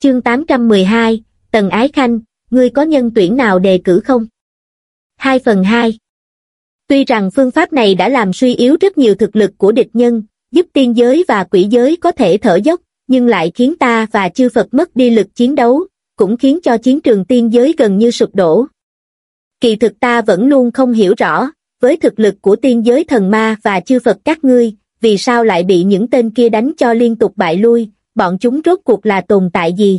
Chương 812, Tần Ái Khanh, ngươi có nhân tuyển nào đề cử không? 2/2. Tuy rằng phương pháp này đã làm suy yếu rất nhiều thực lực của địch nhân, giúp tiên giới và quỷ giới có thể thở dốc, nhưng lại khiến ta và chư Phật mất đi lực chiến đấu, cũng khiến cho chiến trường tiên giới gần như sụp đổ. Kỳ thực ta vẫn luôn không hiểu rõ, với thực lực của tiên giới thần ma và chư Phật các ngươi, vì sao lại bị những tên kia đánh cho liên tục bại lui, bọn chúng rốt cuộc là tồn tại gì?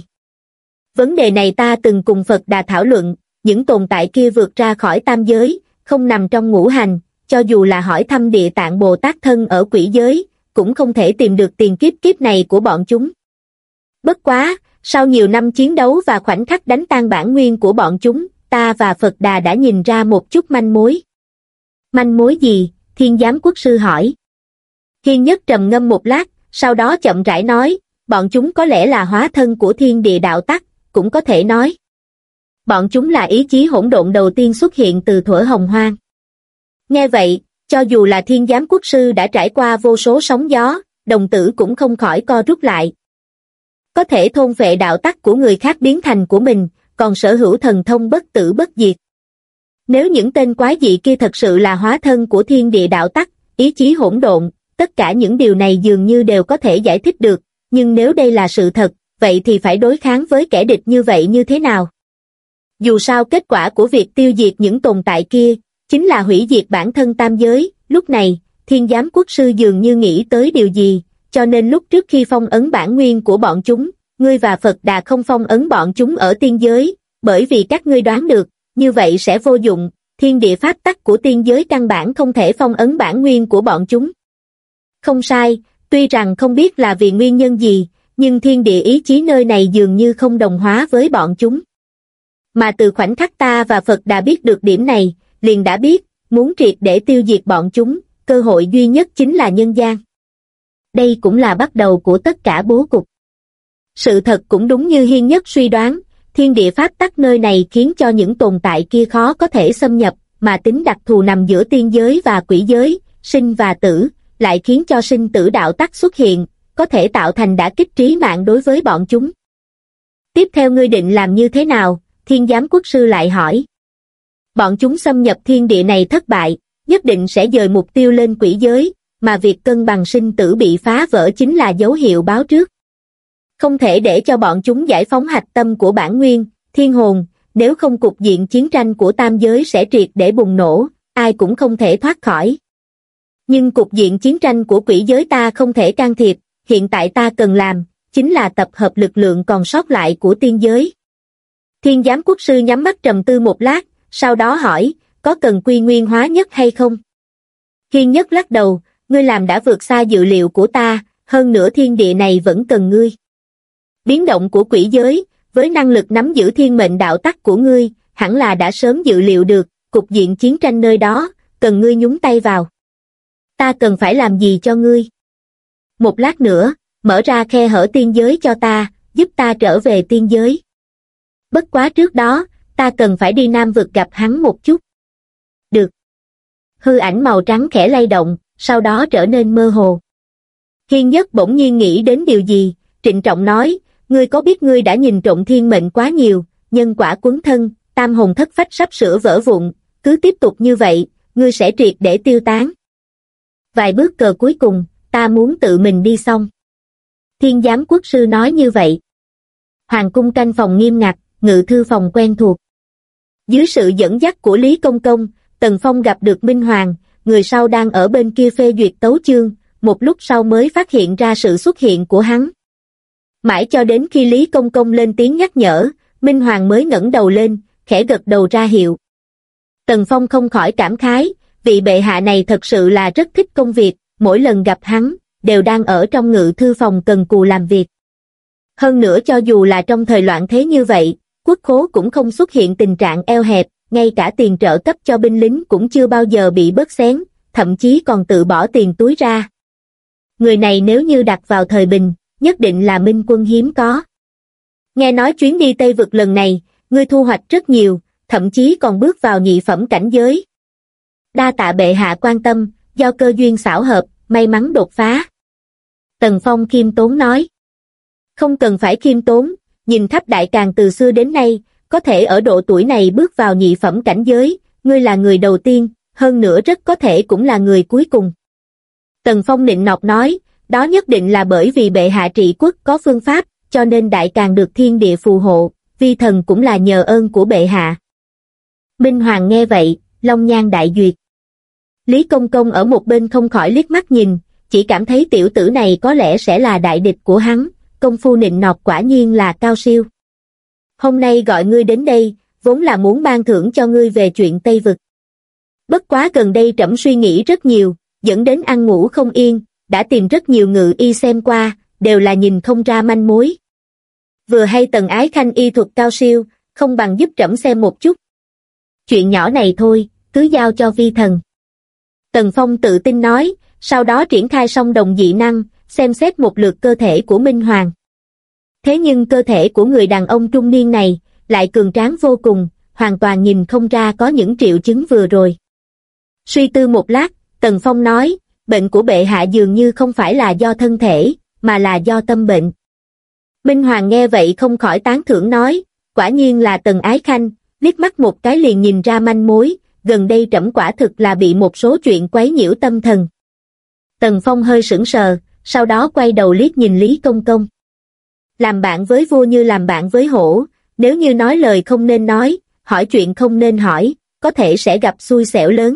Vấn đề này ta từng cùng Phật Đà thảo luận, những tồn tại kia vượt ra khỏi tam giới, không nằm trong ngũ hành, cho dù là hỏi thăm Địa Tạng Bồ Tát thân ở quỷ giới, cũng không thể tìm được tiền kiếp này của bọn chúng. Bất quá, sau nhiều năm chiến đấu và khoảnh khắc đánh tan bản nguyên của bọn chúng, ta và Phật Đà đã nhìn ra một chút manh mối. Manh mối gì? Thiên Giám Quốc Sư hỏi. Hiên Nhất trầm ngâm một lát, sau đó chậm rãi nói, bọn chúng có lẽ là hóa thân của thiên địa đạo tắc, cũng có thể nói. Bọn chúng là ý chí hỗn độn đầu tiên xuất hiện từ thuở hồng hoang. Nghe vậy, cho dù là Thiên Giám Quốc Sư đã trải qua vô số sóng gió, đồng tử cũng không khỏi co rút lại. Có thể thôn phệ đạo tắc của người khác biến thành của mình, còn sở hữu thần thông bất tử bất diệt. Nếu những tên quái dị kia thật sự là hóa thân của thiên địa đạo tắc, ý chí hỗn độn, tất cả những điều này dường như đều có thể giải thích được, nhưng nếu đây là sự thật, vậy thì phải đối kháng với kẻ địch như vậy như thế nào? Dù sao kết quả của việc tiêu diệt những tồn tại kia, chính là hủy diệt bản thân tam giới. Lúc này, Thiên Giám Quốc Sư dường như nghĩ tới điều gì, cho nên lúc trước khi phong ấn bản nguyên của bọn chúng, ngươi và Phật Đà không phong ấn bọn chúng ở tiên giới, bởi vì các ngươi đoán được, như vậy sẽ vô dụng, thiên địa pháp tắc của tiên giới căn bản không thể phong ấn bản nguyên của bọn chúng. Không sai, tuy rằng không biết là vì nguyên nhân gì, nhưng thiên địa ý chí nơi này dường như không đồng hóa với bọn chúng. Mà từ khoảnh khắc ta và Phật Đà biết được điểm này, liền đã biết, muốn triệt để tiêu diệt bọn chúng, cơ hội duy nhất chính là nhân gian. Đây cũng là bắt đầu của tất cả bố cục. Sự thật cũng đúng như Hiên Nhất suy đoán, thiên địa pháp tắc nơi này khiến cho những tồn tại kia khó có thể xâm nhập, mà tính đặc thù nằm giữa tiên giới và quỷ giới, sinh và tử, lại khiến cho sinh tử đạo tắc xuất hiện, có thể tạo thành đả kích trí mạng đối với bọn chúng. Tiếp theo ngươi định làm như thế nào? Thiên Giám Quốc Sư lại hỏi. Bọn chúng xâm nhập thiên địa này thất bại, nhất định sẽ dời mục tiêu lên quỷ giới, mà việc cân bằng sinh tử bị phá vỡ chính là dấu hiệu báo trước. Không thể để cho bọn chúng giải phóng hạch tâm của bản nguyên, thiên hồn, nếu không cục diện chiến tranh của tam giới sẽ triệt để bùng nổ, ai cũng không thể thoát khỏi. Nhưng cục diện chiến tranh của quỷ giới ta không thể can thiệp, hiện tại ta cần làm, chính là tập hợp lực lượng còn sót lại của tiên giới. Thiên Giám Quốc Sư nhắm mắt trầm tư một lát, sau đó hỏi, có cần quy nguyên hóa nhất hay không? Hiên Nhất lắc đầu, ngươi làm đã vượt xa dự liệu của ta, hơn nữa thiên địa này vẫn cần ngươi. Biến động của quỷ giới, với năng lực nắm giữ thiên mệnh đạo tắc của ngươi, hẳn là đã sớm dự liệu được, cục diện chiến tranh nơi đó, cần ngươi nhúng tay vào. Ta cần phải làm gì cho ngươi? Một lát nữa, mở ra khe hở tiên giới cho ta, giúp ta trở về tiên giới. Bất quá trước đó, ta cần phải đi Nam Vực gặp hắn một chút. Được. Hư ảnh màu trắng khẽ lay động, sau đó trở nên mơ hồ. Hiên Nhất bỗng nhiên nghĩ đến điều gì, trịnh trọng nói, ngươi có biết ngươi đã nhìn trộm thiên mệnh quá nhiều, nhân quả quấn thân, tam hồn thất phách sắp sửa vỡ vụn, cứ tiếp tục như vậy, ngươi sẽ triệt để tiêu tán. Vài bước cờ cuối cùng, ta muốn tự mình đi xong. Thiên Giám Quốc Sư nói như vậy. Hoàng cung canh phòng nghiêm ngặt, ngự thư phòng quen thuộc. Dưới sự dẫn dắt của Lý Công Công, Tần Phong gặp được Minh Hoàng, người sau đang ở bên kia phê duyệt tấu chương, một lúc sau mới phát hiện ra sự xuất hiện của hắn. Mãi cho đến khi Lý Công Công lên tiếng nhắc nhở, Minh Hoàng mới ngẩng đầu lên, khẽ gật đầu ra hiệu. Tần Phong không khỏi cảm khái, vị bệ hạ này thật sự là rất thích công việc, mỗi lần gặp hắn, đều đang ở trong ngự thư phòng cần cù làm việc. Hơn nữa cho dù là trong thời loạn thế như vậy, quốc khố cũng không xuất hiện tình trạng eo hẹp, ngay cả tiền trợ cấp cho binh lính cũng chưa bao giờ bị bớt xén, thậm chí còn tự bỏ tiền túi ra. Người này nếu như đặt vào thời bình, nhất định là minh quân hiếm có. Nghe nói chuyến đi Tây Vực lần này, ngươi thu hoạch rất nhiều, thậm chí còn bước vào nhị phẩm cảnh giới. Đa tạ bệ hạ quan tâm, do cơ duyên xảo hợp, may mắn đột phá. Tần Phong khiêm tốn nói. Không cần phải khiêm tốn, nhìn khắp Đại Càn từ xưa đến nay, có thể ở độ tuổi này bước vào nhị phẩm cảnh giới, ngươi là người đầu tiên, hơn nữa rất có thể cũng là người cuối cùng. Tần Phong nịnh nọt nói, đó nhất định là bởi vì bệ hạ trị quốc có phương pháp, cho nên Đại Càn được thiên địa phù hộ, vi thần cũng là nhờ ơn của bệ hạ. Minh Hoàng nghe vậy, long nhan đại duyệt. Lý Công Công ở một bên không khỏi liếc mắt nhìn, chỉ cảm thấy tiểu tử này có lẽ sẽ là đại địch của hắn, công phu nịnh nọt quả nhiên là cao siêu. Hôm nay gọi ngươi đến đây, vốn là muốn ban thưởng cho ngươi về chuyện Tây Vực. Bất quá gần đây trẫm suy nghĩ rất nhiều, dẫn đến ăn ngủ không yên, đã tìm rất nhiều ngự y xem qua, đều là nhìn không ra manh mối. Vừa hay Tần Ái Khanh y thuật cao siêu, không bằng giúp trẫm xem một chút. Chuyện nhỏ này thôi, cứ giao cho vi thần. Tần Phong tự tin nói, sau đó triển khai song đồng dị năng, xem xét một lượt cơ thể của Minh Hoàng. Thế nhưng cơ thể của người đàn ông trung niên này, lại cường tráng vô cùng, hoàn toàn nhìn không ra có những triệu chứng vừa rồi. Suy tư một lát, Tần Phong nói, bệnh của bệ hạ dường như không phải là do thân thể, mà là do tâm bệnh. Minh Hoàng nghe vậy không khỏi tán thưởng nói, quả nhiên là Tần Ái Khanh, liếc mắt một cái liền nhìn ra manh mối, gần đây trẫm quả thực là bị một số chuyện quấy nhiễu tâm thần. Tần Phong hơi sững sờ, sau đó quay đầu liếc nhìn Lý Công Công. Làm bạn với vua như làm bạn với hổ, nếu như nói lời không nên nói, hỏi chuyện không nên hỏi, có thể sẽ gặp xui xẻo lớn.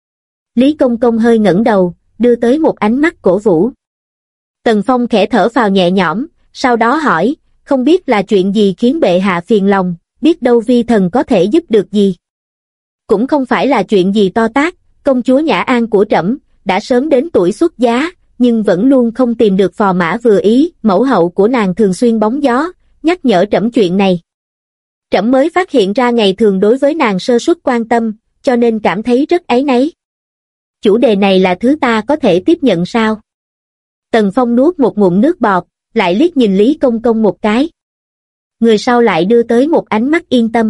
Lý Công Công hơi ngẩng đầu, đưa tới một ánh mắt cổ vũ. Tần Phong khẽ thở phào nhẹ nhõm, sau đó hỏi, không biết là chuyện gì khiến bệ hạ phiền lòng, biết đâu vi thần có thể giúp được gì. Cũng không phải là chuyện gì to tát, công chúa Nhã An của trẫm đã sớm đến tuổi xuất giá, nhưng vẫn luôn không tìm được phò mã vừa ý, mẫu hậu của nàng thường xuyên bóng gió, nhắc nhở trẫm chuyện này. Trẫm mới phát hiện ra ngày thường đối với nàng sơ suất quan tâm, cho nên cảm thấy rất áy náy. Chủ đề này là thứ ta có thể tiếp nhận sao? Tần Phong nuốt một ngụm nước bọt, lại liếc nhìn Lý Công Công một cái. Người sau lại đưa tới một ánh mắt yên tâm.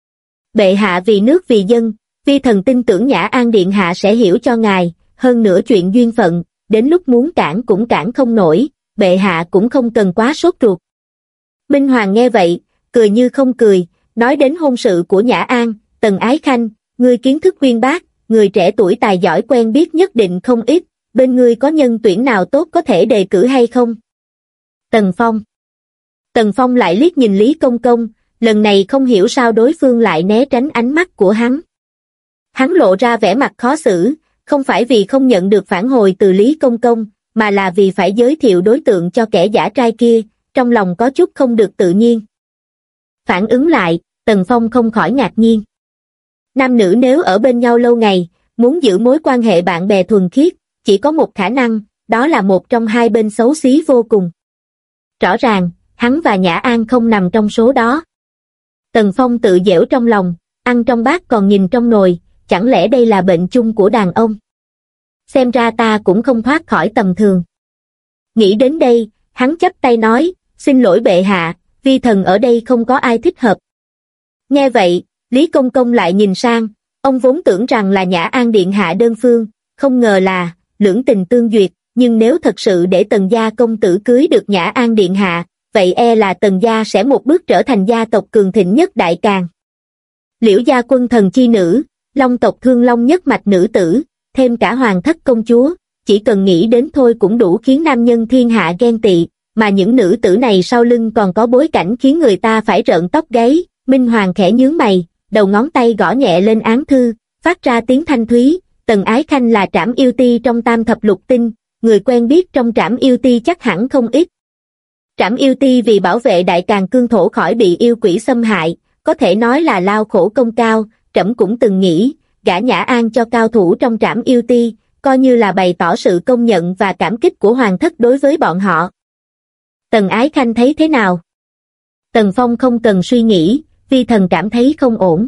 Bệ hạ vì nước vì dân, vi thần tin tưởng Nhã An điện hạ sẽ hiểu cho ngài, hơn nữa chuyện duyên phận, đến lúc muốn cản cũng cản không nổi, bệ hạ cũng không cần quá sốt ruột. Minh Hoàng nghe vậy, cười như không cười, nói đến hôn sự của Nhã An, Tần Ái Khanh, ngươi kiến thức uyên bác, người trẻ tuổi tài giỏi quen biết nhất định không ít, bên ngươi có nhân tuyển nào tốt có thể đề cử hay không? Tần Phong lại liếc nhìn Lý Công Công, lần này không hiểu sao đối phương lại né tránh ánh mắt của hắn. Hắn lộ ra vẻ mặt khó xử, không phải vì không nhận được phản hồi từ Lý Công Công, mà là vì phải giới thiệu đối tượng cho kẻ giả trai kia, trong lòng có chút không được tự nhiên. Phản ứng lại, Tần Phong không khỏi ngạc nhiên. Nam nữ nếu ở bên nhau lâu ngày, muốn giữ mối quan hệ bạn bè thuần khiết, chỉ có một khả năng, đó là một trong hai bên xấu xí vô cùng. Rõ ràng, hắn và Nhã An không nằm trong số đó. Tần Phong tự giễu trong lòng, ăn trong bát còn nhìn trong nồi, chẳng lẽ đây là bệnh chung của đàn ông? Xem ra ta cũng không thoát khỏi tầm thường. Nghĩ đến đây, hắn chắp tay nói, xin lỗi bệ hạ, vi thần ở đây không có ai thích hợp. Nghe vậy, Lý Công Công lại nhìn sang, ông vốn tưởng rằng là Nhã An điện hạ đơn phương, không ngờ là lưỡng tình tương duyệt, nhưng nếu thật sự để Tần gia công tử cưới được Nhã An điện hạ, vậy e là Tần gia sẽ một bước trở thành gia tộc cường thịnh nhất Đại Càn. Liễu gia quân thần chi nữ, Long tộc thương long nhất mạch nữ tử, thêm cả hoàng thất công chúa, chỉ cần nghĩ đến thôi cũng đủ khiến nam nhân thiên hạ ghen tị, mà những nữ tử này sau lưng còn có bối cảnh khiến người ta phải rợn tóc gáy. Minh Hoàng khẽ nhướng mày, đầu ngón tay gõ nhẹ lên án thư, phát ra tiếng thanh thúy, Tần Ái Khanh là Trảm Yêu Ti trong Tam Thập Lục Tinh, người quen biết trong Trảm Yêu Ti chắc hẳn không ít. Trảm Yêu Ti vì bảo vệ Đại Càn cương thổ khỏi bị yêu quỷ xâm hại, có thể nói là lao khổ công cao, trẫm cũng từng nghĩ, gả Nhã An cho cao thủ trong Trảm Yêu Ti, coi như là bày tỏ sự công nhận và cảm kích của hoàng thất đối với bọn họ. Tần Ái Khanh thấy thế nào? Tần Phong không cần suy nghĩ, vi thần cảm thấy không ổn.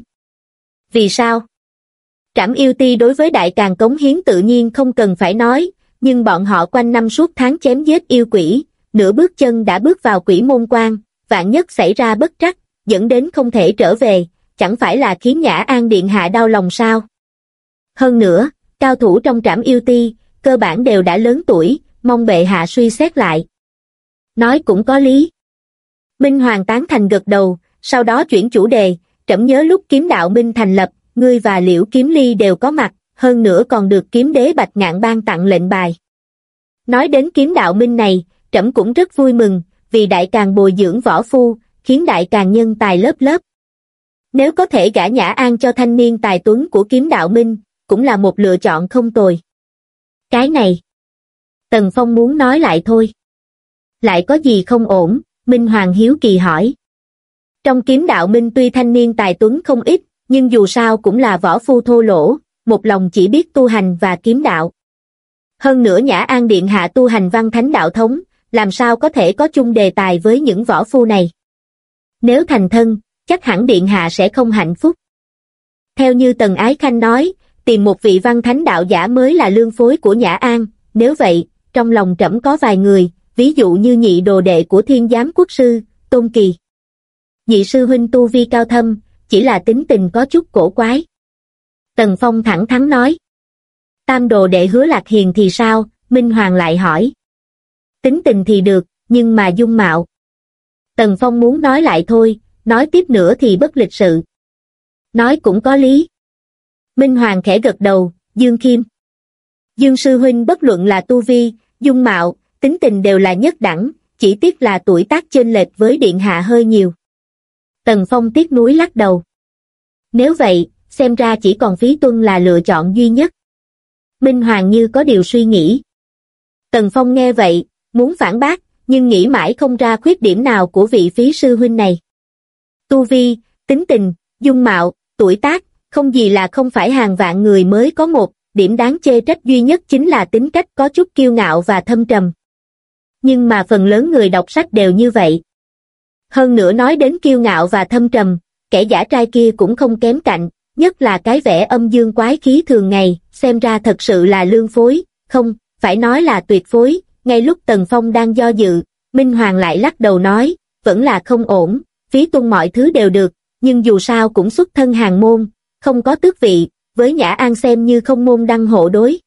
Vì sao? Trảm Yêu Ti đối với Đại Càn cống hiến tự nhiên không cần phải nói, nhưng bọn họ quanh năm suốt tháng chém giết yêu quỷ, nửa bước chân đã bước vào quỷ môn quan, vạn nhất xảy ra bất trắc, dẫn đến không thể trở về, chẳng phải là khiến Nhã An điện hạ đau lòng sao? Hơn nữa, cao thủ trong Trảm Yêu Ti, cơ bản đều đã lớn tuổi, mong bệ hạ suy xét lại. Nói cũng có lý. Minh Hoàng tán thành gật đầu, sau đó chuyển chủ đề, trẫm nhớ lúc kiếm đạo minh thành lập, ngươi và Liễu Kiếm Ly đều có mặt, hơn nữa còn được kiếm đế Bạch Ngạn ban tặng lệnh bài. Nói đến kiếm đạo minh này, trẫm cũng rất vui mừng, vì đại càng bồi dưỡng võ phu, khiến đại càng nhân tài lớp lớp. Nếu có thể gả Nhã An cho thanh niên tài tuấn của kiếm đạo minh, cũng là một lựa chọn không tồi. Cái này, Tần Phong muốn nói lại thôi. Lại có gì không ổn? Minh Hoàng hiếu kỳ hỏi. Trong kiếm đạo minh tuy thanh niên tài tuấn không ít, nhưng dù sao cũng là võ phu thô lỗ, một lòng chỉ biết tu hành và kiếm đạo. Hơn nữa Nhã An điện hạ tu hành văn thánh đạo thống, làm sao có thể có chung đề tài với những võ phu này. Nếu thành thân, chắc hẳn điện hạ sẽ không hạnh phúc. Theo như Tần Ái Khanh nói, tìm một vị văn thánh đạo giả mới là lương phối của Nhã An, nếu vậy, trong lòng trẫm có vài người, ví dụ như nhị đồ đệ của Thiên Giám Quốc sư, Tôn Kỳ. Nhị sư huynh tu vi cao thâm, chỉ là tính tình có chút cổ quái. Tần Phong thẳng thắn nói. Tam đồ đệ Hứa Lạc Hiền thì sao? Minh Hoàng lại hỏi. Tính tình thì được, nhưng mà dung mạo. Tần Phong muốn nói lại thôi, nói tiếp nữa thì bất lịch sự. Nói cũng có lý. Minh Hoàng khẽ gật đầu, Dương Khiêm. Dương sư huynh bất luận là tu vi, dung mạo, tính tình đều là nhất đẳng, chỉ tiếc là tuổi tác chênh lệch với điện hạ hơi nhiều. Tần Phong tiếc nuối lắc đầu. Nếu vậy, xem ra chỉ còn Phí Tuân là lựa chọn duy nhất. Minh Hoàng như có điều suy nghĩ. Tần Phong nghe vậy, muốn phản bác, nhưng nghĩ mãi không ra khuyết điểm nào của vị Phí sư huynh này. Tu vi, tính tình, dung mạo, tuổi tác, không gì là không phải hàng vạn người mới có một, điểm đáng chê trách duy nhất chính là tính cách có chút kiêu ngạo và thâm trầm. Nhưng mà phần lớn người đọc sách đều như vậy. Hơn nữa nói đến kiêu ngạo và thâm trầm, kẻ giả trai kia cũng không kém cạnh, nhất là cái vẻ âm dương quái khí thường ngày, xem ra thật sự là lương phối, không, phải nói là tuyệt phối. Ngay lúc Tần Phong đang do dự, Minh Hoàng lại lắc đầu nói, vẫn là không ổn, Phí Tuân mọi thứ đều được, nhưng dù sao cũng xuất thân hàng môn, không có tước vị, với Nhã An xem như không môn đăng hộ đối.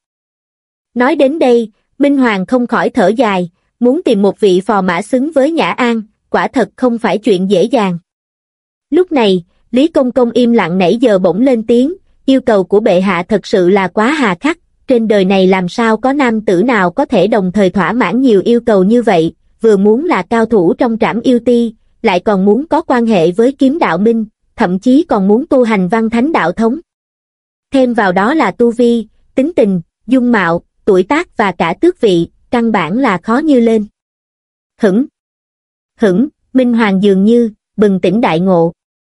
Nói đến đây, Minh Hoàng không khỏi thở dài, muốn tìm một vị phò mã xứng với Nhã An, quả thật không phải chuyện dễ dàng. Lúc này, Lý Công Công im lặng nãy giờ bỗng lên tiếng, yêu cầu của bệ hạ thật sự là quá hà khắc, trên đời này làm sao có nam tử nào có thể đồng thời thỏa mãn nhiều yêu cầu như vậy, vừa muốn là cao thủ trong trảm yêu ti, lại còn muốn có quan hệ với kiếm đạo minh, thậm chí còn muốn tu hành văn thánh đạo thống. Thêm vào đó là tu vi, tính tình, dung mạo, tuổi tác và cả tước vị, căn bản là khó như lên. Hửng, Minh Hoàng dường như bừng tỉnh đại ngộ.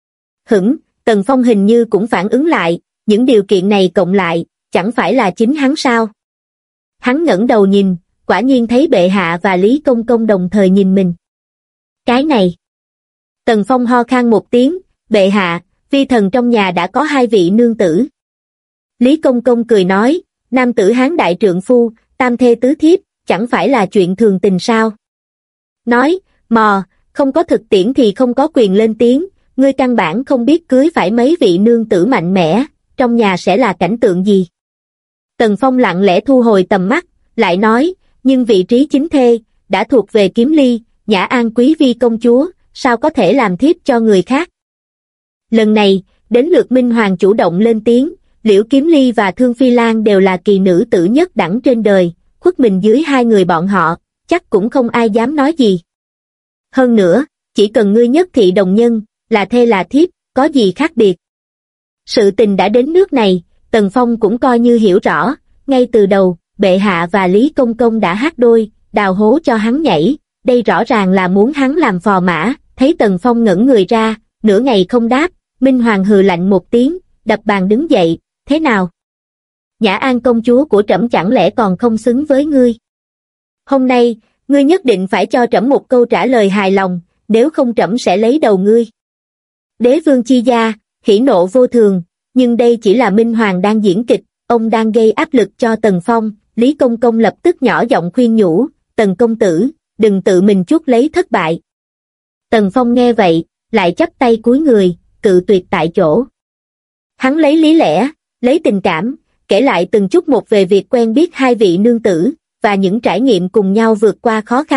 Tần Phong hình như cũng phản ứng lại, những điều kiện này cộng lại, chẳng phải là chính hắn sao? Hắn ngẩng đầu nhìn, quả nhiên thấy bệ hạ và Lý Công Công đồng thời nhìn mình. Cái này. Tần Phong ho khan một tiếng, bệ hạ, vi thần trong nhà đã có 2 vị nương tử. Lý Công Công cười nói, nam tử hán đại trượng phu, tam thê tứ thiếp, chẳng phải là chuyện thường tình sao? Nói, không có thực tiễn thì không có quyền lên tiếng, ngươi căn bản không biết cưới phải mấy vị nương tử mạnh mẽ, trong nhà sẽ là cảnh tượng gì. Tần Phong lặng lẽ thu hồi tầm mắt, lại nói, nhưng vị trí chính thê, đã thuộc về Kiếm Ly, Nhã An quý vi công chúa, sao có thể làm thiếp cho người khác. Lần này, đến lượt Minh Hoàng chủ động lên tiếng, Liễu Kiếm Ly và Thương Phi Lan đều là kỳ nữ tử nhất đẳng trên đời, khuất mình dưới 2 người bọn họ, chắc cũng không ai dám nói gì. Hơn nữa, chỉ cần ngươi nhất thị đồng nhân, là thê là thiếp, có gì khác biệt. Sự tình đã đến nước này, Tần Phong cũng coi như hiểu rõ, ngay từ đầu, bệ hạ và Lý Công Công đã hát đôi, đào hố cho hắn nhảy, đây rõ ràng là muốn hắn làm phò mã, thấy Tần Phong ngẩn người ra, nửa ngày không đáp, Minh Hoàng hừ lạnh một tiếng, đập bàn đứng dậy, thế nào? Nhã An công chúa của trẫm chẳng lẽ còn không xứng với ngươi? Hôm nay, ngươi nhất định phải cho trẫm một câu trả lời hài lòng, nếu không trẫm sẽ lấy đầu ngươi. Đế vương chi gia, hỉ nộ vô thường, nhưng đây chỉ là Minh Hoàng đang diễn kịch, ông đang gây áp lực cho Tần Phong. Lý Công Công lập tức nhỏ giọng khuyên nhủ, Tần công tử, đừng tự mình chuốc lấy thất bại. Tần Phong nghe vậy, lại chắp tay cúi người, cự tuyệt tại chỗ. Hắn lấy lý lẽ, lấy tình cảm, kể lại từng chút một về việc quen biết 2 vị nương tử, và những trải nghiệm cùng nhau vượt qua khó khăn,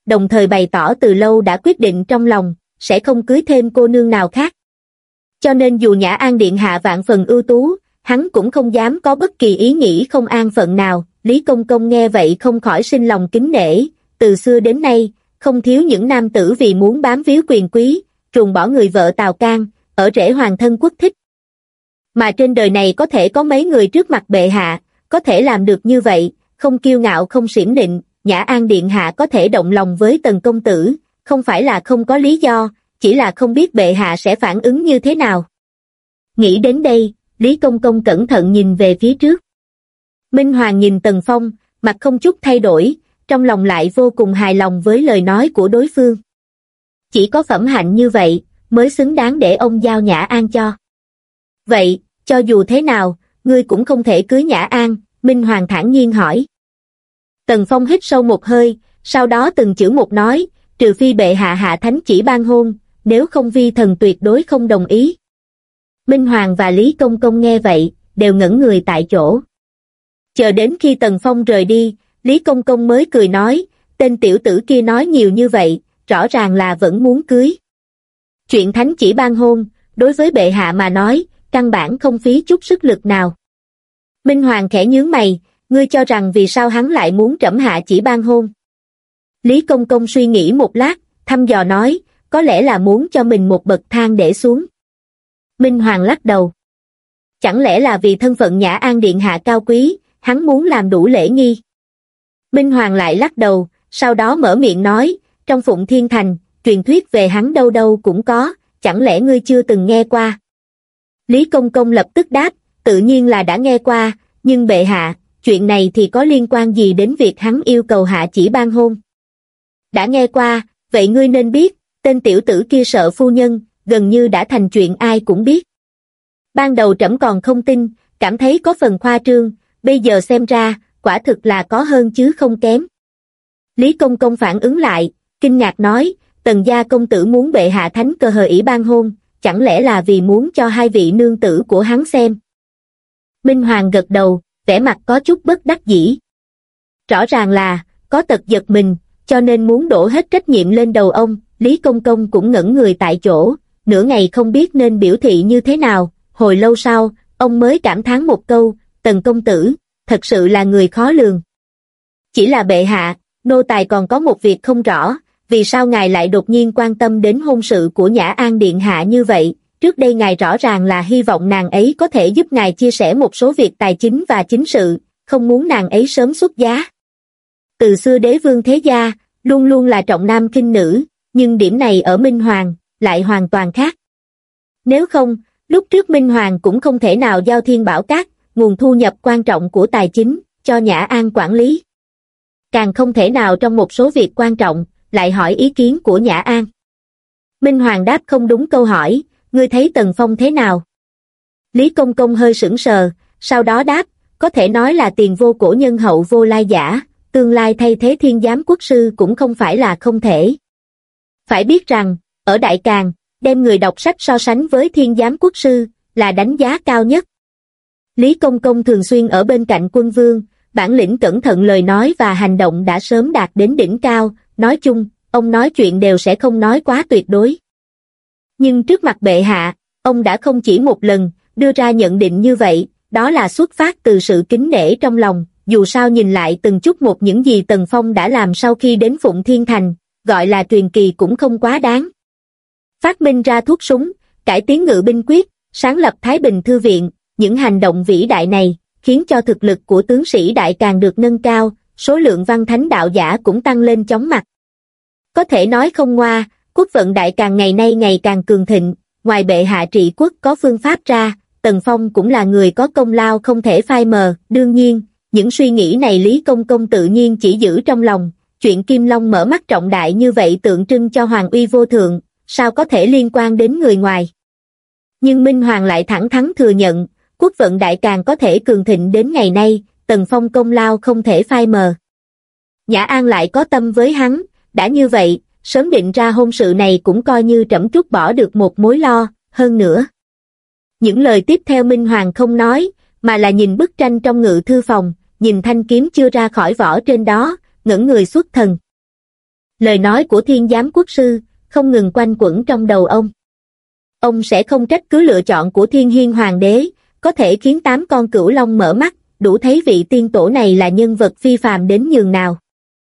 đồng thời bày tỏ từ lâu đã quyết định trong lòng, sẽ không cưới thêm cô nương nào khác. Cho nên dù Nhã An điện hạ vạn phần ưu tú, hắn cũng không dám có bất kỳ ý nghĩ không an phận nào. Lý Công Công nghe vậy không khỏi sinh lòng kính nể, từ xưa đến nay, không thiếu những nam tử vì muốn bám víu quyền quý, ruồng bỏ người vợ Tào Cang, ở rễ hoàng thân quốc thích. Mà trên đời này có thể có mấy người trước mặt bệ hạ, có thể làm được như vậy, không kiêu ngạo không xiểm định. Nhã An điện hạ có thể động lòng với Tần công tử, không phải là không có lý do, chỉ là không biết bệ hạ sẽ phản ứng như thế nào. Nghĩ đến đây, Lý Công Công cẩn thận nhìn về phía trước. Minh Hoàng nhìn Tần Phong, mặt không chút thay đổi, trong lòng lại vô cùng hài lòng với lời nói của đối phương. Chỉ có phẩm hạnh như vậy, mới xứng đáng để ông giao Nhã An cho. Vậy, cho dù thế nào, ngươi cũng không thể cưới Nhã An, Minh Hoàng thản nhiên hỏi. Tần Phong hít sâu một hơi, sau đó từng chữ một nói, trừ phi bệ hạ hạ thánh chỉ ban hôn, nếu không vi thần tuyệt đối không đồng ý. Minh Hoàng và Lý Công Công nghe vậy, đều ngẩn người tại chỗ. Chờ đến khi Tần Phong rời đi, Lý Công Công mới cười nói, tên tiểu tử kia nói nhiều như vậy, rõ ràng là vẫn muốn cưới. Chuyện thánh chỉ ban hôn, đối với bệ hạ mà nói, căn bản không phí chút sức lực nào. Minh Hoàng khẽ nhướng mày, ngươi cho rằng vì sao hắn lại muốn trẫm hạ chỉ ban hôn? Lý Công Công suy nghĩ một lát, thăm dò nói, có lẽ là muốn cho mình một bậc thang để xuống. Minh Hoàng lắc đầu. Chẳng lẽ là vì thân phận Nhã An điện hạ cao quý, hắn muốn làm đủ lễ nghi? Minh Hoàng lại lắc đầu, sau đó mở miệng nói, trong Phụng Thiên Thành, truyền thuyết về hắn đâu đâu cũng có, chẳng lẽ ngươi chưa từng nghe qua? Lý Công Công lập tức đáp, tự nhiên là đã nghe qua, nhưng bệ hạ, chuyện này thì có liên quan gì đến việc hắn yêu cầu hạ chỉ ban hôn? Đã nghe qua, vậy ngươi nên biết, tên tiểu tử kia sợ phu nhân, gần như đã thành chuyện ai cũng biết. Ban đầu trẫm còn không tin, cảm thấy có phần khoa trương, bây giờ xem ra, quả thực là có hơn chứ không kém. Lý Công Công phản ứng lại, kinh ngạc nói, Tần gia công tử muốn bệ hạ thánh cơ hờ ỷ ban hôn, chẳng lẽ là vì muốn cho hai vị nương tử của hắn xem? Minh Hoàng gật đầu, vẻ mặt có chút bất đắc dĩ. Rõ ràng là, có tật giật mình, cho nên muốn đổ hết trách nhiệm lên đầu ông. Lý Công Công cũng ngẩn người tại chỗ, nửa ngày không biết nên biểu thị như thế nào. Hồi lâu sau, ông mới cảm thán một câu, Tần công tử, thật sự là người khó lường. Chỉ là bệ hạ, nô tài còn có một việc không rõ, vì sao ngài lại đột nhiên quan tâm đến hôn sự của Nhã An điện hạ như vậy? Trước đây ngài rõ ràng là hy vọng nàng ấy có thể giúp ngài chia sẻ một số việc tài chính và chính sự, không muốn nàng ấy sớm xuất giá. Từ xưa đế vương thế gia, luôn luôn là trọng nam khinh nữ, nhưng điểm này ở Minh Hoàng, lại hoàn toàn khác. Nếu không, lúc trước Minh Hoàng cũng không thể nào giao Thiên Bảo Các, nguồn thu nhập quan trọng của tài chính, cho Nhã An quản lý. Càng không thể nào trong một số việc quan trọng, lại hỏi ý kiến của Nhã An. Minh Hoàng đáp không đúng câu hỏi, ngươi thấy Tần Phong thế nào? Lý Công Công hơi sững sờ, sau đó đáp, có thể nói là tiền vô cổ nhân hậu vô lai giả, tương lai thay thế Thiên Giám Quốc sư cũng không phải là không thể. Phải biết rằng, ở Đại Càn, đem người đọc sách so sánh với Thiên Giám Quốc sư, là đánh giá cao nhất. Lý Công Công thường xuyên ở bên cạnh quân vương, bản lĩnh cẩn thận lời nói và hành động đã sớm đạt đến đỉnh cao, nói chung, ông nói chuyện đều sẽ không nói quá tuyệt đối. Nhưng trước mặt bệ hạ, ông đã không chỉ một lần đưa ra nhận định như vậy, đó là xuất phát từ sự kính nể trong lòng, dù sao nhìn lại từng chút một những gì Tần Phong đã làm sau khi đến Phụng Thiên Thành, gọi là truyền kỳ cũng không quá đáng. Phát minh ra thuốc súng, cải tiến ngự binh quyết, sáng lập Thái Bình Thư Viện, những hành động vĩ đại này, khiến cho thực lực của tướng sĩ Đại Càn được nâng cao, số lượng văn thánh đạo giả cũng tăng lên chóng mặt. Có thể nói không ngoa, quốc vận Đại Càn ngày nay ngày càng cường thịnh, ngoài bệ hạ trị quốc có phương pháp ra, Tần Phong cũng là người có công lao không thể phai mờ. Đương nhiên, những suy nghĩ này Lý Công Công tự nhiên chỉ giữ trong lòng, chuyện Kim Long mở mắt trọng đại như vậy tượng trưng cho hoàng uy vô thượng, sao có thể liên quan đến người ngoài. Nhưng Minh Hoàng lại thẳng thắn thừa nhận, quốc vận Đại Càn có thể cường thịnh đến ngày nay, Tần Phong công lao không thể phai mờ. Nhã An lại có tâm với hắn, đã như vậy, sớm định ra hôn sự này cũng coi như trẫm trút bỏ được một mối lo, hơn nữa. Những lời tiếp theo Minh Hoàng không nói, mà là nhìn bức tranh trong ngự thư phòng, nhìn thanh kiếm chưa ra khỏi vỏ trên đó, ngẩn người xuất thần. Lời nói của Thiên Giám Quốc sư không ngừng quanh quẩn trong đầu ông. Ông sẽ không trách cứ lựa chọn của Thiên Hiên Hoàng đế, có thể khiến 8 con cửu long mở mắt, đủ thấy vị tiên tổ này là nhân vật phi phàm đến nhường nào.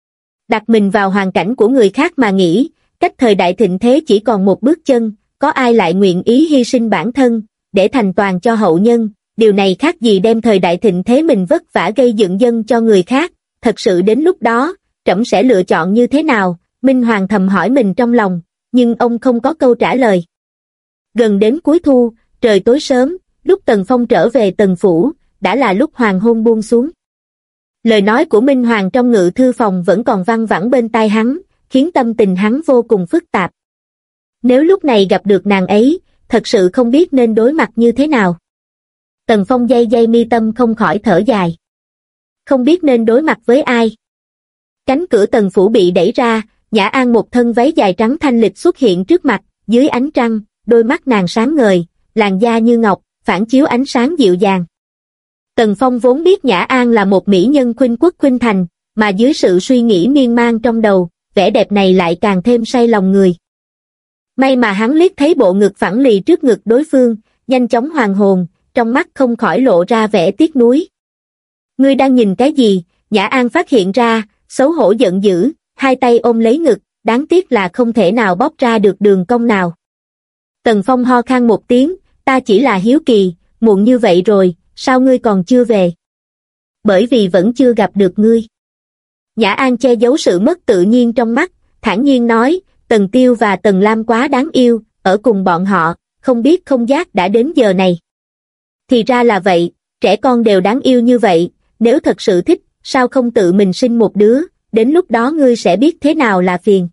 Đặt mình vào hoàn cảnh của người khác mà nghĩ, cách thời đại thịnh thế chỉ còn một bước chân, có ai lại nguyện ý hy sinh bản thân, để thành toàn cho hậu nhân, điều này khác gì đem thời đại thịnh thế mình vất vả gây dựng dân cho người khác, thật sự đến lúc đó, trẫm sẽ lựa chọn như thế nào, Minh Hoàng thầm hỏi mình trong lòng, nhưng ông không có câu trả lời. Gần đến cuối thu, trời tối sớm, lúc Tần Phong trở về Tần Phủ, đã là lúc hoàng hôn buông xuống. Lời nói của Minh Hoàng trong ngự thư phòng vẫn còn văng vẳng bên tai hắn, khiến tâm tình hắn vô cùng phức tạp. Nếu lúc này gặp được nàng ấy, thật sự không biết nên đối mặt như thế nào. Tần Phong day mi tâm không khỏi thở dài. Không biết nên đối mặt với ai. Cánh cửa Tần Phủ bị đẩy ra, Nhã An một thân váy dài trắng thanh lịch xuất hiện trước mặt, dưới ánh trăng, đôi mắt nàng sáng ngời, làn da như ngọc, phản chiếu ánh sáng dịu dàng. Tần Phong vốn biết Nhã An là một mỹ nhân khuynh quốc khuynh thành, mà dưới sự suy nghĩ miên man trong đầu, vẻ đẹp này lại càng thêm say lòng người. May mà hắn liếc thấy bộ ngực phẳng lì trước ngực đối phương, nhanh chóng hoàn hồn, trong mắt không khỏi lộ ra vẻ tiếc nuối. Ngươi đang nhìn cái gì? Nhã An phát hiện ra, xấu hổ giận dữ, hai tay ôm lấy ngực, đáng tiếc là không thể nào bóc ra được đường cong nào. Tần Phong ho khan một tiếng, ta chỉ là hiếu kỳ, muộn như vậy rồi, sao ngươi còn chưa về? Bởi vì vẫn chưa gặp được ngươi. Nhã An che giấu sự mất tự nhiên trong mắt, thản nhiên nói, Tần Tiêu và Tần Lam quá đáng yêu, ở cùng bọn họ, không biết không giác đã đến giờ này. Thì ra là vậy, trẻ con đều đáng yêu như vậy, nếu thật sự thích, sao không tự mình sinh một đứa, đến lúc đó ngươi sẽ biết thế nào là phiền.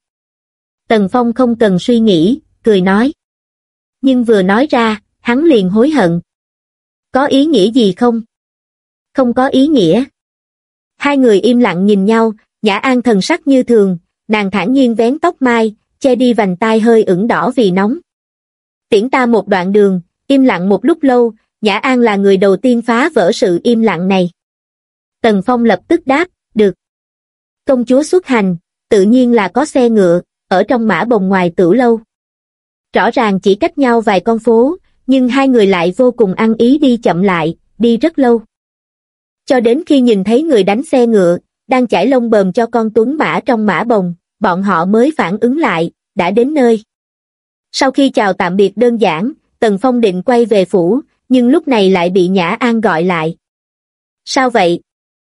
Tần Phong không cần suy nghĩ, cười nói. Nhưng vừa nói ra, hắn liền hối hận. Có ý nghĩa gì không? Không có ý nghĩa. Hai người im lặng nhìn nhau, Nhã An thần sắc như thường, nàng thản nhiên vén tóc mai, che đi vành tai hơi ửng đỏ vì nóng. Tiễn ta một đoạn đường, im lặng một lúc lâu, Nhã An là người đầu tiên phá vỡ sự im lặng này. Tần Phong lập tức đáp, được. Công chúa xuất hành, tự nhiên là có xe ngựa, ở trong mã bồng ngoài tửu lâu. Rõ ràng chỉ cách nhau vài con phố, nhưng hai người lại vô cùng ăn ý đi chậm lại, đi rất lâu. Cho đến khi nhìn thấy người đánh xe ngựa, đang chải lông bờm cho con tuấn mã trong mã bồng, bọn họ mới phản ứng lại, đã đến nơi. Sau khi chào tạm biệt đơn giản, Tần Phong định quay về phủ, nhưng lúc này lại bị Nhã An gọi lại. Sao vậy?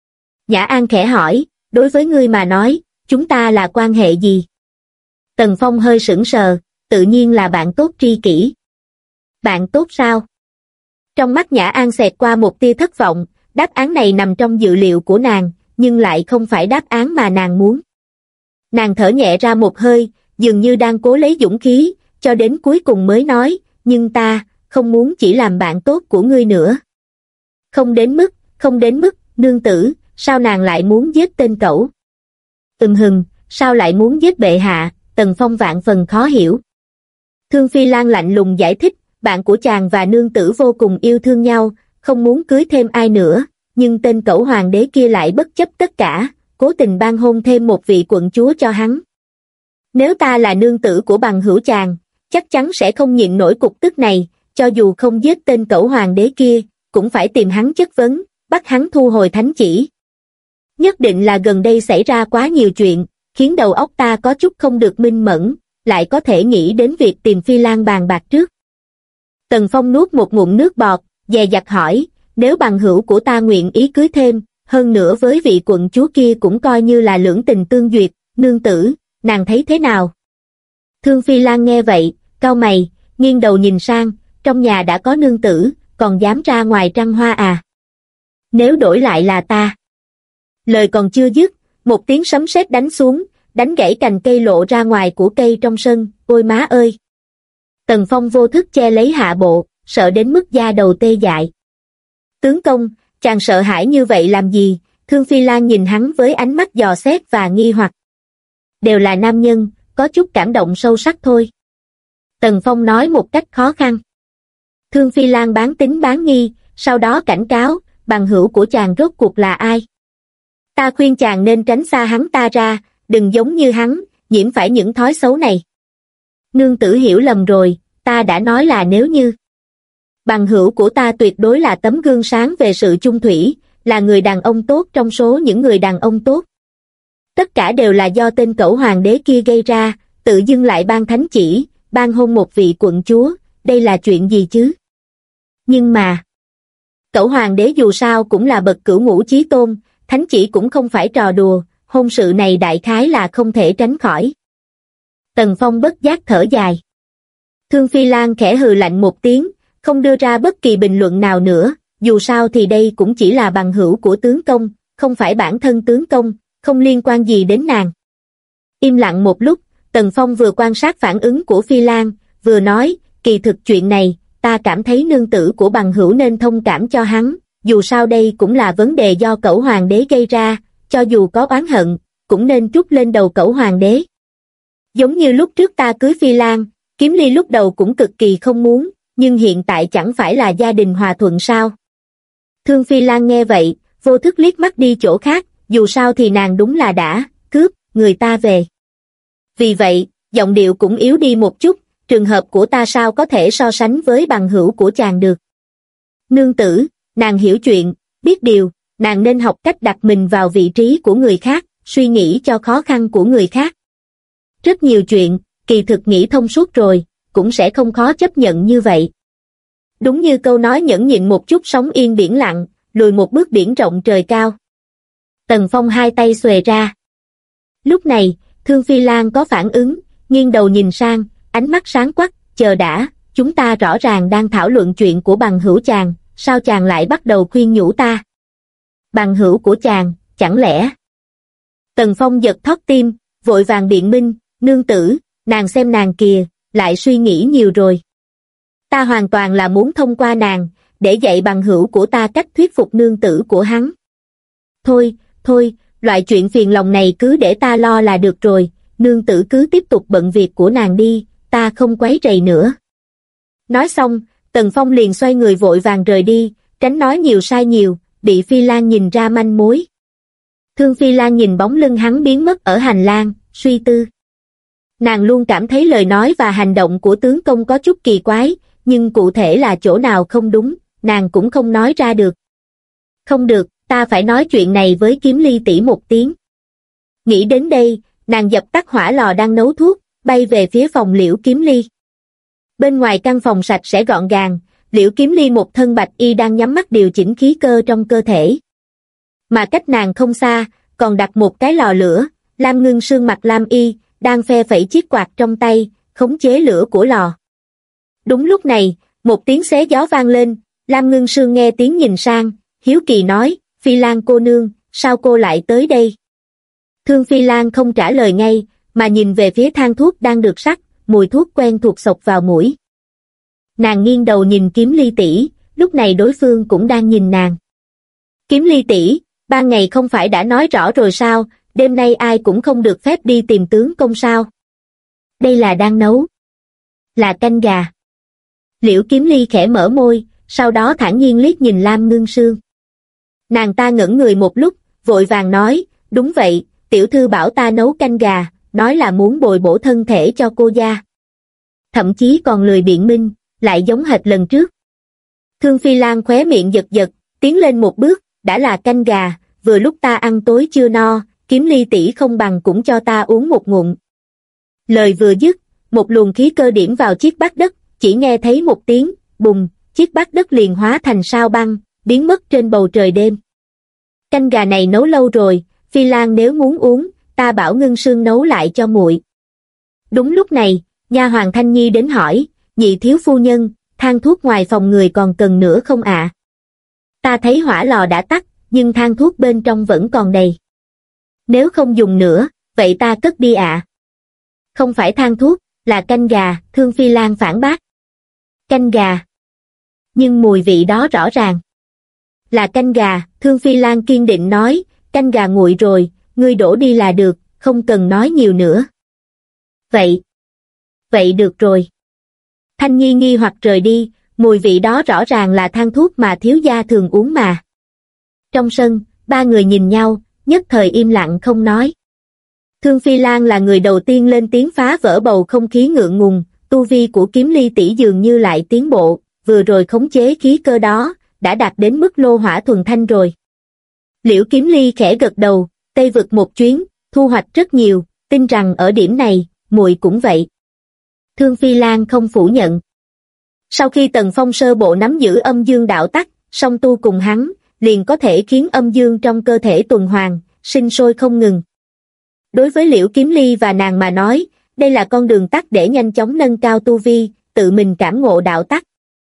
Nhã An khẽ hỏi, đối với ngươi mà nói, chúng ta là quan hệ gì? Tần Phong hơi sững sờ, tự nhiên là bạn tốt tri kỷ. Bạn tốt sao? Trong mắt Nhã An xẹt qua một tia thất vọng, đáp án này nằm trong dự liệu của nàng, nhưng lại không phải đáp án mà nàng muốn. Nàng thở nhẹ ra một hơi, dường như đang cố lấy dũng khí, cho đến cuối cùng mới nói, nhưng ta, không muốn chỉ làm bạn tốt của ngươi nữa. Không đến mức, nương tử, sao nàng lại muốn giết tên cẩu? Sao lại muốn giết bệ hạ? Tần Phong vạn phần khó hiểu. Thương Phi Lan lạnh lùng giải thích, bạn của chàng và nương tử vô cùng yêu thương nhau, không muốn cưới thêm ai nữa, nhưng tên cẩu hoàng đế kia lại bất chấp tất cả, cố tình ban hôn thêm một vị quận chúa cho hắn. Nếu ta là nương tử của bằng hữu chàng, chắc chắn sẽ không nhịn nổi cục tức này, cho dù không giết tên cẩu hoàng đế kia, cũng phải tìm hắn chất vấn, bắt hắn thu hồi thánh chỉ. Nhất định là gần đây xảy ra quá nhiều chuyện, khiến đầu óc ta có chút không được minh mẫn, lại có thể nghĩ đến việc tìm Phi Lan bàn bạc trước. Tần Phong nuốt một ngụm nước bọt, dè dặt hỏi, nếu bằng hữu của ta nguyện ý cưới thêm, hơn nữa với vị quận chúa kia cũng coi như là lưỡng tình tương duyệt, nương tử, nàng thấy thế nào? Thương Phi Lan nghe vậy, cau mày, nghiêng đầu nhìn sang, trong nhà đã có nương tử, còn dám ra ngoài trăng hoa à? Nếu đổi lại là ta. Lời còn chưa dứt, một tiếng sấm sét đánh xuống, đánh gãy cành cây lộ ra ngoài của cây trong sân, ôi má ơi! Tần Phong vô thức che lấy hạ bộ, sợ đến mức da đầu tê dại. Tướng công, chàng sợ hãi như vậy làm gì? Thương Phi Lan nhìn hắn với ánh mắt dò xét và nghi hoặc. Đều là nam nhân, có chút cảm động sâu sắc thôi. Tần Phong nói một cách khó khăn. Thương Phi Lan bán tín bán nghi, sau đó cảnh cáo, bằng hữu của chàng rốt cuộc là ai? Ta khuyên chàng nên tránh xa hắn ta ra, đừng giống như hắn, nhiễm phải những thói xấu này. Nương tử hiểu lầm rồi, ta đã nói là nếu như. Bằng hữu của ta tuyệt đối là tấm gương sáng về sự chung thủy, là người đàn ông tốt trong số những người đàn ông tốt. Tất cả đều là do tên cẩu hoàng đế kia gây ra, tự dưng lại ban thánh chỉ, ban hôn một vị quận chúa, đây là chuyện gì chứ? Nhưng mà, cẩu hoàng đế dù sao cũng là bậc cửu ngũ chí tôn, thánh chỉ cũng không phải trò đùa, hôn sự này đại khái là không thể tránh khỏi. Tần Phong bất giác thở dài. Thương Phi Lan khẽ hừ lạnh một tiếng, không đưa ra bất kỳ bình luận nào nữa, dù sao thì đây cũng chỉ là bằng hữu của tướng công, không phải bản thân tướng công, không liên quan gì đến nàng. Im lặng một lúc, Tần Phong vừa quan sát phản ứng của Phi Lan, vừa nói, kỳ thực chuyện này, ta cảm thấy nương tử của bằng hữu nên thông cảm cho hắn, dù sao đây cũng là vấn đề do cẩu hoàng đế gây ra, cho dù có oán hận, cũng nên trút lên đầu cẩu hoàng đế. Giống như lúc trước ta cưới Phi Lan, Kiếm Ly lúc đầu cũng cực kỳ không muốn, nhưng hiện tại chẳng phải là gia đình hòa thuận sao? Thương Phi Lan nghe vậy, vô thức liếc mắt đi chỗ khác, dù sao thì nàng đúng là đã cướp người ta về. Vì vậy, giọng điệu cũng yếu đi một chút, trường hợp của ta sao có thể so sánh với bằng hữu của chàng được. Nương tử, nàng hiểu chuyện, biết điều, nàng nên học cách đặt mình vào vị trí của người khác, suy nghĩ cho khó khăn của người khác. Rất nhiều chuyện, kỳ thực nghĩ thông suốt rồi, cũng sẽ không khó chấp nhận như vậy. Đúng như câu nói nhẫn nhịn một chút sóng yên biển lặng, lùi một bước biển rộng trời cao. Tần Phong hai tay xuề ra. Lúc này, Thương Phi Lan có phản ứng, nghiêng đầu nhìn sang, ánh mắt sáng quắc, chờ đã, chúng ta rõ ràng đang thảo luận chuyện của bằng hữu chàng, sao chàng lại bắt đầu khuyên nhủ ta? Bằng hữu của chàng, chẳng lẽ? Tần Phong giật thót tim, vội vàng biện minh, nương tử, nàng xem nàng kìa, lại suy nghĩ nhiều rồi. Ta hoàn toàn là muốn thông qua nàng, để dạy bằng hữu của ta cách thuyết phục nương tử của hắn. Thôi, loại chuyện phiền lòng này cứ để ta lo là được rồi, nương tử cứ tiếp tục bận việc của nàng đi, ta không quấy rầy nữa. Nói xong, Tần Phong liền xoay người vội vàng rời đi, tránh nói nhiều sai nhiều, bị Phi Lan nhìn ra manh mối. Thương Phi Lan nhìn bóng lưng hắn biến mất ở hành lang, suy tư. Nàng luôn cảm thấy lời nói và hành động của tướng công có chút kỳ quái, nhưng cụ thể là chỗ nào không đúng, nàng cũng không nói ra được. Không được, ta phải nói chuyện này với Kiếm Ly tỷ một tiếng. Nghĩ đến đây, nàng dập tắt hỏa lò đang nấu thuốc, bay về phía phòng Liễu Kiếm Ly. Bên ngoài căn phòng sạch sẽ gọn gàng, Liễu Kiếm Ly một thân bạch y đang nhắm mắt điều chỉnh khí cơ trong cơ thể. Mà cách nàng không xa, còn đặt một cái lò lửa, Lam Ngưng Sương mặc lam y, đang phe phẩy chiếc quạt trong tay, khống chế lửa của lò. Đúng lúc này, một tiếng xé gió vang lên, Lam Ngưng Sương nghe tiếng nhìn sang, hiếu kỳ nói, Phi Lan cô nương, sao cô lại tới đây? Thương Phi Lan không trả lời ngay, mà nhìn về phía thang thuốc đang được sắc, mùi thuốc quen thuộc xộc vào mũi. Nàng nghiêng đầu nhìn Kiếm Ly tỷ, lúc này đối phương cũng đang nhìn nàng. Kiếm Ly tỷ, ban ngày không phải đã nói rõ rồi sao, đêm nay ai cũng không được phép đi tìm tướng công sao? Đây là đang nấu. Là canh gà. Liễu Kiếm Ly khẽ mở môi, sau đó thản nhiên liếc nhìn Lam Ngưng Sương. Nàng ta ngẩn người một lúc, vội vàng nói, đúng vậy, tiểu thư bảo ta nấu canh gà, nói là muốn bồi bổ thân thể cho cô gia. Thậm chí còn lười biện minh, lại giống hệt lần trước. Thương Phi Lan khóe miệng giật giật, tiến lên một bước, đã là canh gà, vừa lúc ta ăn tối chưa no, Kiếm Ly tỷ không bằng cũng cho ta uống một ngụm. Lời vừa dứt, một luồng khí cơ điểm vào chiếc bát đất, chỉ nghe thấy một tiếng, bùng, chiếc bát đất liền hóa thành sao băng, biến mất trên bầu trời đêm. Canh gà này nấu lâu rồi, Phi Lan nếu muốn uống, ta bảo Ngưng Sương nấu lại cho muội. Đúng lúc này, nha hoàn Thanh Nhi đến hỏi, nhị thiếu phu nhân, than thuốc ngoài phòng người còn cần nữa không ạ? Ta thấy hỏa lò đã tắt, nhưng than thuốc bên trong vẫn còn đầy. Nếu không dùng nữa, vậy ta cất đi ạ. Không phải than thuốc, là canh gà, Thương Phi Lan phản bác. Canh gà. Nhưng mùi vị đó rõ ràng. Là canh gà, Thương Phi Lan kiên định nói, canh gà nguội rồi, ngươi đổ đi là được, không cần nói nhiều nữa. Vậy được rồi. Thanh Nhi nghi hoặc rời đi, mùi vị đó rõ ràng là than thuốc mà thiếu gia thường uống mà. Trong sân, ba người nhìn nhau, nhất thời im lặng không nói. Thương Phi Lan là người đầu tiên lên tiếng phá vỡ bầu không khí ngượng ngùng, tu vi của Kiếm Ly tỷ dường như lại tiến bộ, vừa rồi khống chế khí cơ đó, đã đạt đến mức lô hỏa thuần thanh rồi. Liễu Kiếm Ly khẽ gật đầu, Tây vực một chuyến, thu hoạch rất nhiều, tin rằng ở điểm này, muội cũng vậy. Thương Phi Lan không phủ nhận. Sau khi Tần Phong sơ bộ nắm giữ âm dương đạo tắc, song tu cùng hắn, liền có thể khiến âm dương trong cơ thể tuần hoàn, sinh sôi không ngừng. Đối với Liễu Kiếm Ly và nàng mà nói, đây là con đường tắt để nhanh chóng nâng cao tu vi, tự mình cảm ngộ đạo tắc.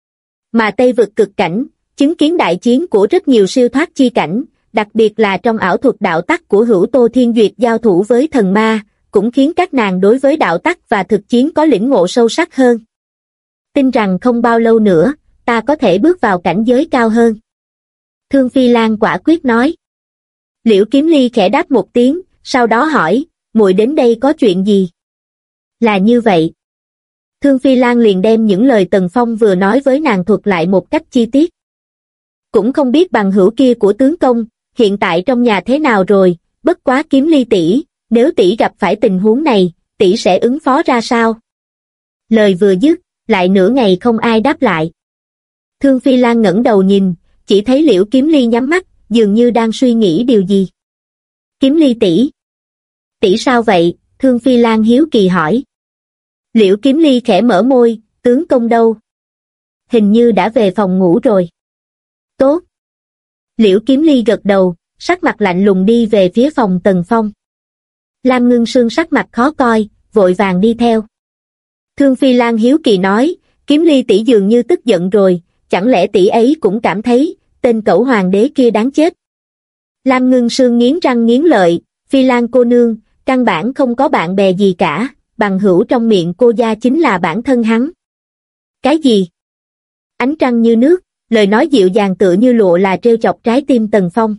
Mà Tây vực cực cảnh, chứng kiến đại chiến của rất nhiều siêu thoát chi cảnh, đặc biệt là trong ảo thuật đạo tắc của Hữu Tô Thiên Duyệt giao thủ với thần ma, cũng khiến các nàng đối với đạo tắc và thực chiến có lĩnh ngộ sâu sắc hơn. Tin rằng không bao lâu nữa, ta có thể bước vào cảnh giới cao hơn. Thương Phi Lan quả quyết nói. Liễu Kiếm Ly khẽ đáp một tiếng, sau đó hỏi, muội đến đây có chuyện gì? Là như vậy. Thương Phi Lan liền đem những lời Tần Phong vừa nói với nàng thuật lại một cách chi tiết. Cũng không biết bằng hữu kia của tướng công, hiện tại trong nhà thế nào rồi, bất quá Kiếm Ly tỷ, nếu tỷ gặp phải tình huống này, tỷ sẽ ứng phó ra sao? Lời vừa dứt, lại nửa ngày không ai đáp lại. Thương Phi Lan ngẩng đầu nhìn, chỉ thấy Liễu Kiếm Ly nhắm mắt, dường như đang suy nghĩ điều gì. Kiếm Ly tỷ. Tỷ sao vậy? Thương Phi Lan hiếu kỳ hỏi. Liễu Kiếm Ly khẽ mở môi, tướng công đâu? Hình như đã về phòng ngủ rồi. Tốt. Liễu Kiếm Ly gật đầu, sắc mặt lạnh lùng đi về phía phòng Tần Phong. Lam Ngưng Sương sắc mặt khó coi, vội vàng đi theo. Thương Phi Lan hiếu kỳ nói, Kiếm Ly tỷ dường như tức giận rồi, chẳng lẽ tỷ ấy cũng cảm thấy, tên cẩu hoàng đế kia đáng chết. Lam Ngưng Sương nghiến răng nghiến lợi, Phi Lan cô nương, căn bản không có bạn bè gì cả, bằng hữu trong miệng cô gia chính là bản thân hắn. Cái gì? Ánh trăng như nước, lời nói dịu dàng tựa như lụa là trêu chọc trái tim Tần Phong.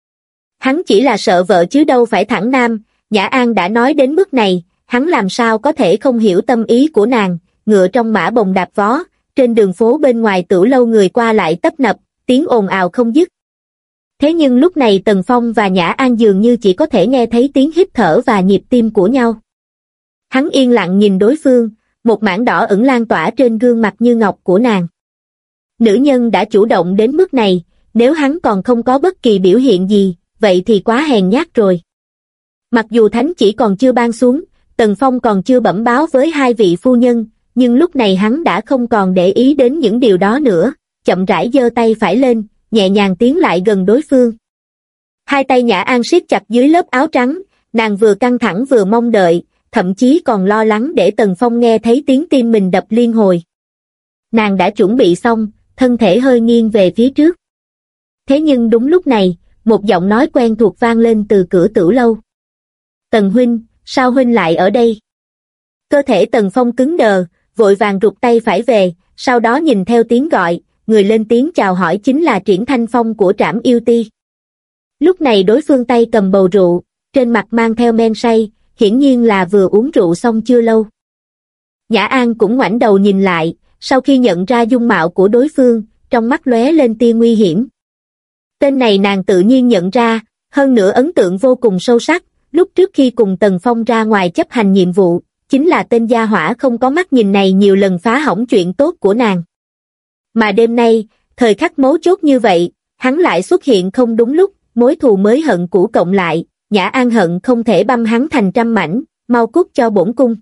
Hắn chỉ là sợ vợ chứ đâu phải thẳng nam, Nhã An đã nói đến mức này, hắn làm sao có thể không hiểu tâm ý của nàng, ngựa trong mã bồng đạp vó, trên đường phố bên ngoài tửu lâu người qua lại tấp nập, tiếng ồn ào không dứt. Thế nhưng lúc này Tần Phong và Nhã An dường như chỉ có thể nghe thấy tiếng hít thở và nhịp tim của nhau. Hắn yên lặng nhìn đối phương, một mảng đỏ ửng lan tỏa trên gương mặt như ngọc của nàng. Nữ nhân đã chủ động đến mức này, nếu hắn còn không có bất kỳ biểu hiện gì, vậy thì quá hèn nhát rồi. Mặc dù thánh chỉ còn chưa ban xuống, Tần Phong còn chưa bẩm báo với hai vị phu nhân, nhưng lúc này hắn đã không còn để ý đến những điều đó nữa, chậm rãi giơ tay phải lên, nhẹ nhàng tiến lại gần đối phương. Hai tay Nhã An siết chặt dưới lớp áo trắng, nàng vừa căng thẳng vừa mong đợi, thậm chí còn lo lắng để Tần Phong nghe thấy tiếng tim mình đập liên hồi. Nàng đã chuẩn bị xong, thân thể hơi nghiêng về phía trước. Thế nhưng đúng lúc này, một giọng nói quen thuộc vang lên từ cửa tửu lâu. Tần huynh, sao huynh lại ở đây? Cơ thể Tần Phong cứng đờ, vội vàng rụt tay phải về, sau đó nhìn theo tiếng gọi, người lên tiếng chào hỏi chính là Triển Thanh Phong của Trảm Yêu Ti. Lúc này đối phương tay cầm bầu rượu, trên mặt mang theo men say, hiển nhiên là vừa uống rượu xong chưa lâu. Nhã An cũng ngoảnh đầu nhìn lại, sau khi nhận ra dung mạo của đối phương, trong mắt lóe lên tia nguy hiểm. Tên này nàng tự nhiên nhận ra, hơn nữa ấn tượng vô cùng sâu sắc, lúc trước khi cùng Tần Phong ra ngoài chấp hành nhiệm vụ, chính là tên gia hỏa không có mắt nhìn này nhiều lần phá hỏng chuyện tốt của nàng. Mà đêm nay, thời khắc mấu chốt như vậy, hắn lại xuất hiện không đúng lúc, mối thù mới hận cũ cộng lại, Nhã An hận không thể băm hắn thành trăm mảnh, mau cút cho bổn cung.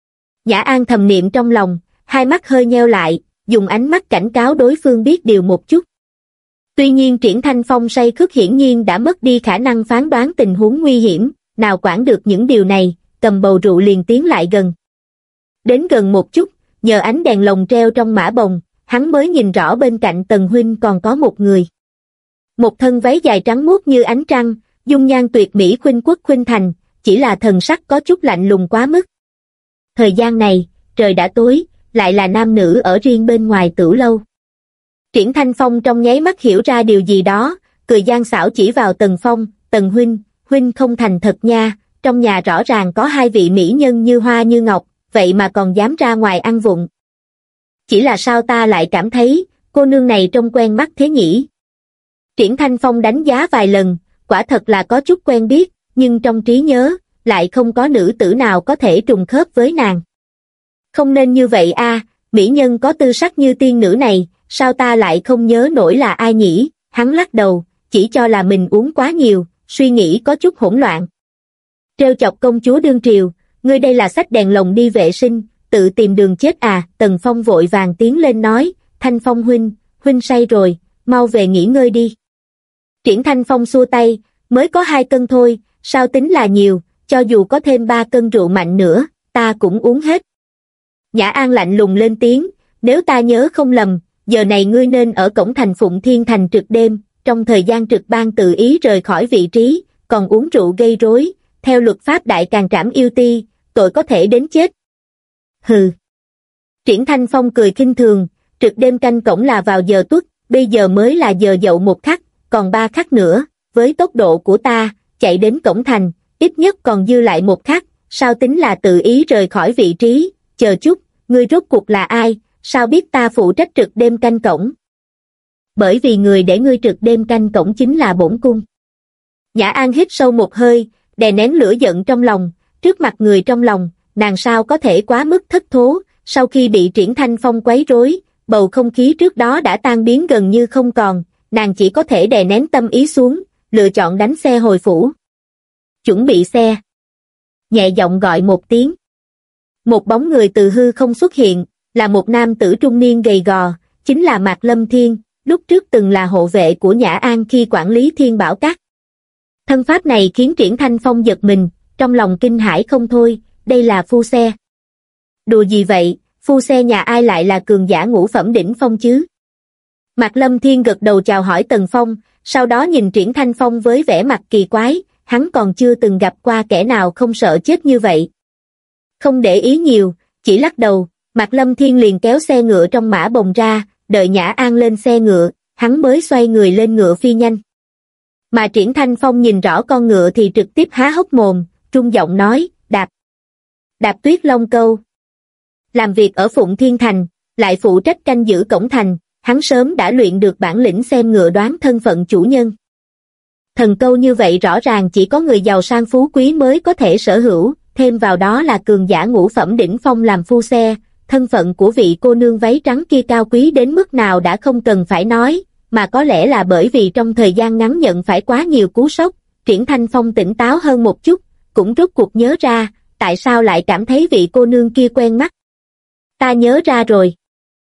Nhã An thầm niệm trong lòng, hai mắt hơi nheo lại, dùng ánh mắt cảnh cáo đối phương biết điều một chút. Tuy nhiên Triển Thanh Phong say khướt hiển nhiên đã mất đi khả năng phán đoán tình huống nguy hiểm, nào quản được những điều này, cầm bầu rượu liền tiến lại gần. Đến gần một chút, nhờ ánh đèn lồng treo trong mã bồng, hắn mới nhìn rõ bên cạnh Tần huynh còn có một người. Một thân váy dài trắng muốt như ánh trăng, dung nhan tuyệt mỹ khuynh quốc khuynh thành, chỉ là thần sắc có chút lạnh lùng quá mức. Thời gian này, trời đã tối, lại là nam nữ ở riêng bên ngoài tửu lâu. Triển Thanh Phong trong nháy mắt hiểu ra điều gì đó, cười gian xảo chỉ vào Tần Phong, Tần huynh không thành thật nha, trong nhà rõ ràng có hai vị mỹ nhân như hoa như ngọc, vậy mà còn dám ra ngoài ăn vụng. Chỉ là sao ta lại cảm thấy, cô nương này trông quen mắt thế nhỉ? Triển Thanh Phong đánh giá vài lần, quả thật là có chút quen biết, nhưng trong trí nhớ, lại không có nữ tử nào có thể trùng khớp với nàng. Không nên như vậy a, mỹ nhân có tư sắc như tiên nữ này, sao ta lại không nhớ nổi là ai nhỉ? Hắn lắc đầu, chỉ cho là mình uống quá nhiều, suy nghĩ có chút hỗn loạn. Trêu chọc công chúa đương triều, ngươi đây là xách đèn lồng đi vệ sinh, tự tìm đường chết à? Tần Phong vội vàng tiến lên nói, Thanh Phong huynh say rồi, mau về nghỉ ngơi đi. Triển Thanh Phong xua tay, mới có 2 cân thôi, sao tính là nhiều, cho dù có thêm 3 cân rượu mạnh nữa, ta cũng uống hết. Nhã An lạnh lùng lên tiếng, nếu ta nhớ không lầm, giờ này ngươi nên ở cổng thành Phụng Thiên Thành trực đêm, trong thời gian trực ban tự ý rời khỏi vị trí, còn uống rượu gây rối, theo luật pháp đại càn trảm yêu ti, tội có thể đến chết. Hừ. Triển Thanh Phong cười khinh thường, trực đêm canh cổng là vào giờ tuất, bây giờ mới là giờ dậu 1 khắc, còn 3 khắc nữa, với tốc độ của ta, chạy đến cổng thành, ít nhất còn dư lại 1 khắc, sao tính là tự ý rời khỏi vị trí, chờ chút, ngươi rốt cuộc là ai, sao biết ta phụ trách trực đêm canh cổng? Bởi vì người để ngươi trực đêm canh cổng chính là bổn cung. Nhã An hít sâu một hơi, đè nén lửa giận trong lòng, trước mặt người trong lòng, nàng sao có thể quá mức thất thố, sau khi bị Triển Thanh Phong quấy rối, bầu không khí trước đó đã tan biến gần như không còn, nàng chỉ có thể đè nén tâm ý xuống, lựa chọn đánh xe hồi phủ. Chuẩn bị xe. Nhẹ giọng gọi một tiếng. Một bóng người từ hư không xuất hiện, là một nam tử trung niên gầy gò, chính là Mạc Lâm Thiên, lúc trước từng là hộ vệ của Nhã An khi quản lý Thiên Bảo Các. Thân pháp này khiến Triển Thanh Phong giật mình, trong lòng kinh hãi không thôi, đây là phu xe. Đùa gì vậy, phu xe nhà ai lại là cường giả ngũ phẩm đỉnh phong chứ? Mạc Lâm Thiên gật đầu chào hỏi Tần Phong, sau đó nhìn Triển Thanh Phong với vẻ mặt kỳ quái, hắn còn chưa từng gặp qua kẻ nào không sợ chết như vậy. Không để ý nhiều, chỉ lắc đầu, Mạc Lâm Thiên liền kéo xe ngựa trong mã bồng ra, đợi Nhã An lên xe ngựa, hắn mới xoay người lên ngựa phi nhanh. Mà Triển Thanh Phong nhìn rõ con ngựa thì trực tiếp há hốc mồm, trung giọng nói, Đạp Tuyết Long Câu. Làm việc ở Phụng Thiên Thành, lại phụ trách canh giữ cổng thành, hắn sớm đã luyện được bản lĩnh xem ngựa đoán thân phận chủ nhân. Thần câu như vậy rõ ràng chỉ có người giàu sang phú quý mới có thể sở hữu, thêm vào đó là cường giả ngũ phẩm đỉnh phong làm phu xe, thân phận của vị cô nương váy trắng kia cao quý đến mức nào đã không cần phải nói, mà có lẽ là bởi vì trong thời gian ngắn nhận phải quá nhiều cú sốc, Triển Thanh Phong tỉnh táo hơn một chút, cũng rốt cuộc nhớ ra, tại sao lại cảm thấy vị cô nương kia quen mắt. Ta nhớ ra rồi.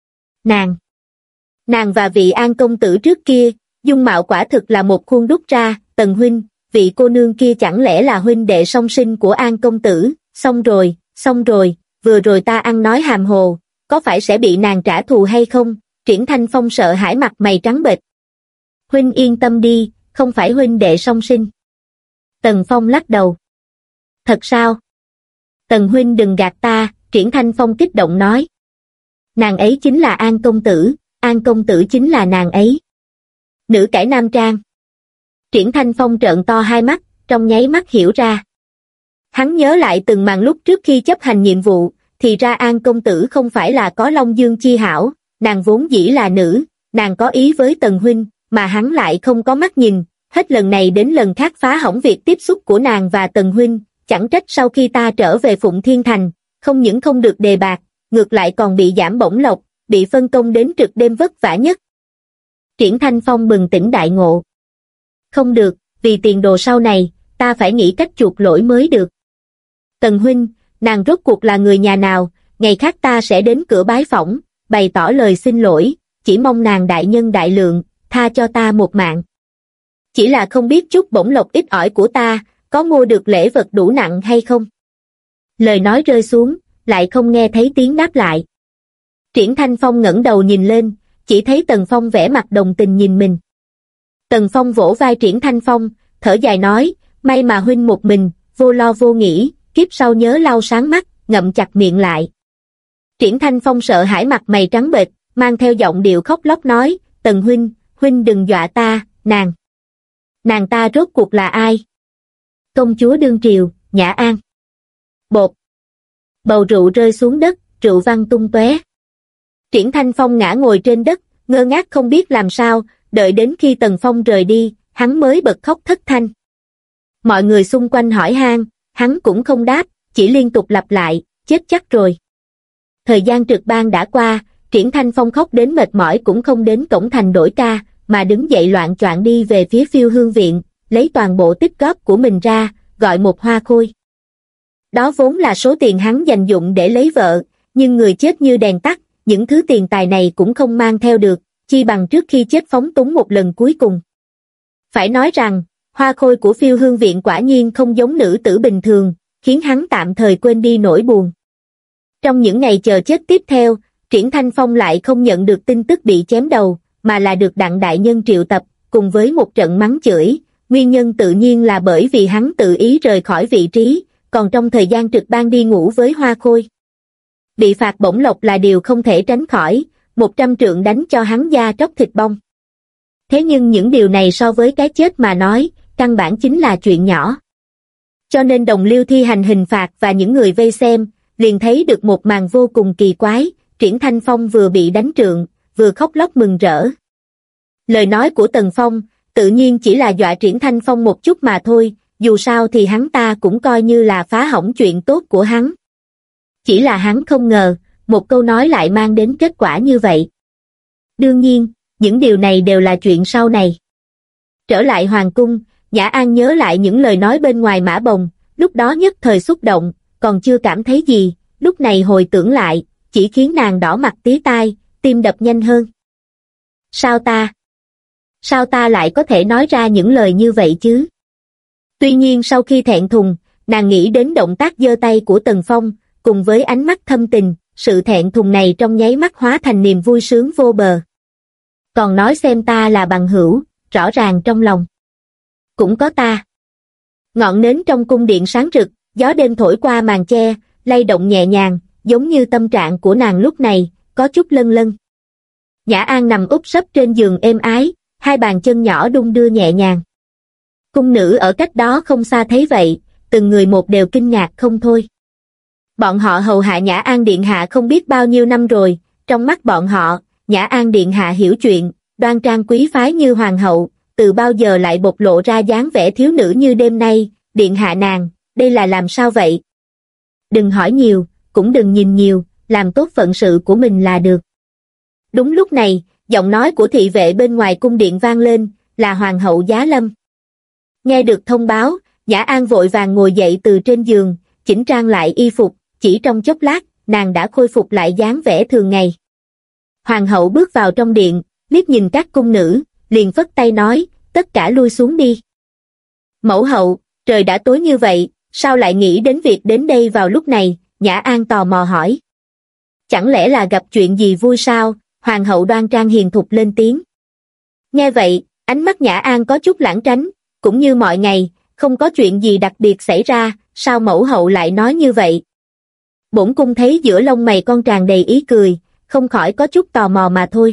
Nàng và vị An công tử trước kia, dung mạo quả thực là một khuôn đúc ra, Tần huynh, vị cô nương kia chẳng lẽ là huynh đệ song sinh của An công tử, xong rồi, vừa rồi ta ăn nói hàm hồ, có phải sẽ bị nàng trả thù hay không? Triển Thanh Phong sợ hãi mặt mày trắng bệch. Huynh yên tâm đi, không phải huynh đệ song sinh. Tần Phong lắc đầu. Thật sao? Tần huynh đừng gạt ta, Triển Thanh Phong kích động nói. Nàng ấy chính là An công tử chính là nàng ấy. Nữ cải nam trang. Triển Thanh Phong trợn to hai mắt, trong nháy mắt hiểu ra. Hắn nhớ lại từng màn lúc trước khi chấp hành nhiệm vụ, thì ra An công tử không phải là có Long Dương chi hảo, nàng vốn dĩ là nữ, nàng có ý với Tần huynh, mà hắn lại không có mắt nhìn, hết lần này đến lần khác phá hỏng việc tiếp xúc của nàng và Tần huynh, chẳng trách sau khi ta trở về Phụng Thiên Thành, không những không được đề bạt, ngược lại còn bị giảm bổng lộc, bị phân công đến trực đêm vất vả nhất. Triển Thanh Phong bừng tỉnh đại ngộ. Không được, vì tiền đồ sau này, ta phải nghĩ cách chuộc lỗi mới được. Tần huynh, nàng rốt cuộc là người nhà nào, ngày khác ta sẽ đến cửa bái phỏng, bày tỏ lời xin lỗi, chỉ mong nàng đại nhân đại lượng, tha cho ta một mạng. Chỉ là không biết chút bổng lộc ít ỏi của ta, có mua được lễ vật đủ nặng hay không? Lời nói rơi xuống, lại không nghe thấy tiếng đáp lại. Triển Thanh Phong ngẩng đầu nhìn lên, chỉ thấy Tần Phong vẻ mặt đồng tình nhìn mình. Tần Phong vỗ vai Triển Thanh Phong, thở dài nói, may mà huynh một mình, vô lo vô nghĩ, kiếp sau nhớ lau sáng mắt, ngậm chặt miệng lại. Triển Thanh Phong sợ hãi mặt mày trắng bệch, mang theo giọng điệu khóc lóc nói, Tần huynh đừng dọa ta, nàng ta rốt cuộc là ai? Công chúa đương triều, Nhã An. Bột. Bầu rượu rơi xuống đất, rượu văng tung tóe. Triển Thanh Phong ngã ngồi trên đất, ngơ ngác không biết làm sao, đợi đến khi Tần Phong rời đi, hắn mới bật khóc thất thanh. Mọi người xung quanh hỏi han, hắn cũng không đáp, chỉ liên tục lặp lại, chết chắc rồi. Thời gian trực ban đã qua, Triển Thanh Phong khóc đến mệt mỏi cũng không đến cổng thành đổi ca, mà đứng dậy loạng choạng đi về phía Phiêu Hương viện, lấy toàn bộ tích góp của mình ra, gọi một hoa khôi. Đó vốn là số tiền hắn dành dụng để lấy vợ, nhưng người chết như đèn tắt, những thứ tiền tài này cũng không mang theo được, chi bằng trước khi chết phóng túng một lần cuối cùng. Phải nói rằng, hoa khôi của Phiêu Hương viện quả nhiên không giống nữ tử bình thường, khiến hắn tạm thời quên đi nỗi buồn. Trong những ngày chờ chết tiếp theo, Triển Thanh Phong lại không nhận được tin tức bị chém đầu, mà là được Đặng đại nhân triệu tập, cùng với một trận mắng chửi, nguyên nhân tự nhiên là bởi vì hắn tự ý rời khỏi vị trí, còn trong thời gian trực ban đi ngủ với hoa khôi. Bị phạt bổng lộc là điều không thể tránh khỏi, 100 trượng đánh cho hắn da tróc thịt bong. Thế nhưng những điều này so với cái chết mà nói, căn bản chính là chuyện nhỏ. Cho nên đồng liêu thi hành hình phạt và những người vây xem, liền thấy được một màn vô cùng kỳ quái, Triển Thanh Phong vừa bị đánh trượng, vừa khóc lóc mừng rỡ. Lời nói của Tần Phong, tự nhiên chỉ là dọa Triển Thanh Phong một chút mà thôi, dù sao thì hắn ta cũng coi như là phá hỏng chuyện tốt của hắn. Chỉ là hắn không ngờ, một câu nói lại mang đến kết quả như vậy. Đương nhiên, những điều này đều là chuyện sau này. Trở lại hoàng cung, Nhã An nhớ lại những lời nói bên ngoài mã bồng, lúc đó nhất thời xúc động, còn chưa cảm thấy gì, lúc này hồi tưởng lại, chỉ khiến nàng đỏ mặt tía tai, tim đập nhanh hơn. Sao ta lại có thể nói ra những lời như vậy chứ? Tuy nhiên sau khi thẹn thùng, nàng nghĩ đến động tác giơ tay của Tần Phong, cùng với ánh mắt thâm tình, sự thẹn thùng này trong nháy mắt hóa thành niềm vui sướng vô bờ. Còn nói xem ta là bằng hữu, rõ ràng trong lòng cũng có ta. Ngọn nến trong cung điện sáng rực, gió đêm thổi qua màn che, lay động nhẹ nhàng, giống như tâm trạng của nàng lúc này, có chút lân lân. Nhã An nằm úp sấp trên giường êm ái, hai bàn chân nhỏ đung đưa nhẹ nhàng. Cung nữ ở cách đó không xa thấy vậy, từng người một đều kinh ngạc không thôi. Bọn họ hầu hạ Nhã An điện hạ không biết bao nhiêu năm rồi, trong mắt bọn họ, Nhã An điện hạ hiểu chuyện, đoan trang quý phái như hoàng hậu, từ bao giờ lại bộc lộ ra dáng vẻ thiếu nữ như đêm nay, điện hạ nàng, đây là làm sao vậy? Đừng hỏi nhiều, cũng đừng nhìn nhiều, làm tốt phận sự của mình là được. Đúng lúc này, giọng nói của thị vệ bên ngoài cung điện vang lên, là hoàng hậu Giá Lâm. Nghe được thông báo, Nhã An vội vàng ngồi dậy từ trên giường, chỉnh trang lại y phục, chỉ trong chốc lát, nàng đã khôi phục lại dáng vẻ thường ngày. Hoàng hậu bước vào trong điện, liếc nhìn các cung nữ, liền phất tay nói, tất cả lui xuống đi. Mẫu hậu, trời đã tối như vậy, sao lại nghĩ đến việc đến đây vào lúc này? Nhã An tò mò hỏi. Chẳng lẽ là gặp chuyện gì vui sao? Hoàng hậu đoan trang hiền thục lên tiếng. Nghe vậy, ánh mắt Nhã An có chút lãng tránh, cũng như mọi ngày, không có chuyện gì đặc biệt xảy ra, sao mẫu hậu lại nói như vậy? Bổn cung thấy giữa lông mày con tràn đầy ý cười, không khỏi có chút tò mò mà thôi.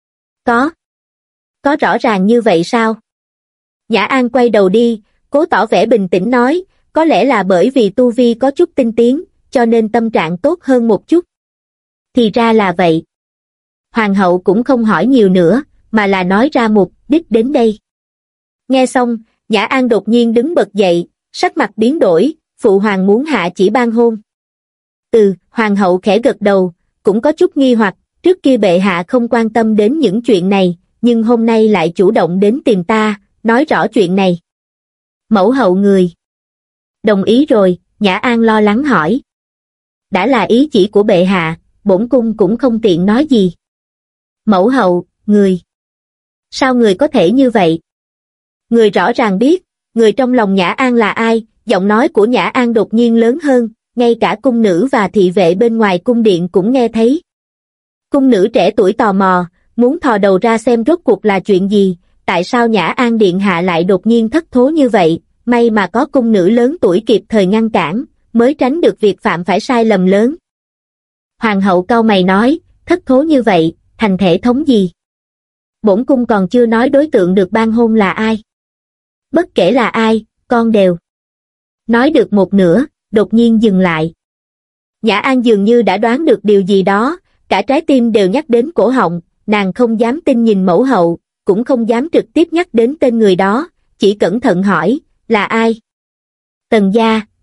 Có rõ ràng như vậy sao? Nhã An quay đầu đi, cố tỏ vẻ bình tĩnh nói, có lẽ là bởi vì tu vi có chút tinh tiến, cho nên tâm trạng tốt hơn một chút. Thì ra là vậy. Hoàng hậu cũng không hỏi nhiều nữa, mà là nói ra mục đích đến đây. Nghe xong, Nhã An đột nhiên đứng bật dậy, sắc mặt biến đổi, phụ hoàng muốn hạ chỉ ban hôn. Hoàng hậu khẽ gật đầu, cũng có chút nghi hoặc, trước kia bệ hạ không quan tâm đến những chuyện này, nhưng hôm nay lại chủ động đến tìm ta, nói rõ chuyện này. Mẫu hậu người đồng ý rồi, Nhã An lo lắng hỏi. Đã là ý chỉ của bệ hạ, bổn cung cũng không tiện nói gì. Mẫu hậu, người. Sao người có thể như vậy? Người rõ ràng biết, người trong lòng Nhã An là ai, giọng nói của Nhã An đột nhiên lớn hơn, ngay cả cung nữ và thị vệ bên ngoài cung điện cũng nghe thấy. Cung nữ trẻ tuổi tò mò, muốn thò đầu ra xem rốt cuộc là chuyện gì, tại sao Nhã An điện hạ lại đột nhiên thất thố như vậy, may mà có cung nữ lớn tuổi kịp thời ngăn cản, mới tránh được việc phạm phải sai lầm lớn. Hoàng hậu cau mày nói, thất thố như vậy, thành thể thống gì? Bổn cung còn chưa nói đối tượng được ban hôn là ai. Bất kể là ai, con đều. Nói được một nửa, đột nhiên dừng lại. Nhã An dường như đã đoán được điều gì đó, cả trái tim đều nhắc đến cổ họng, nàng không dám tin nhìn mẫu hậu, cũng không dám trực tiếp nhắc đến tên người đó, chỉ cẩn thận hỏi, là ai? Tần gia,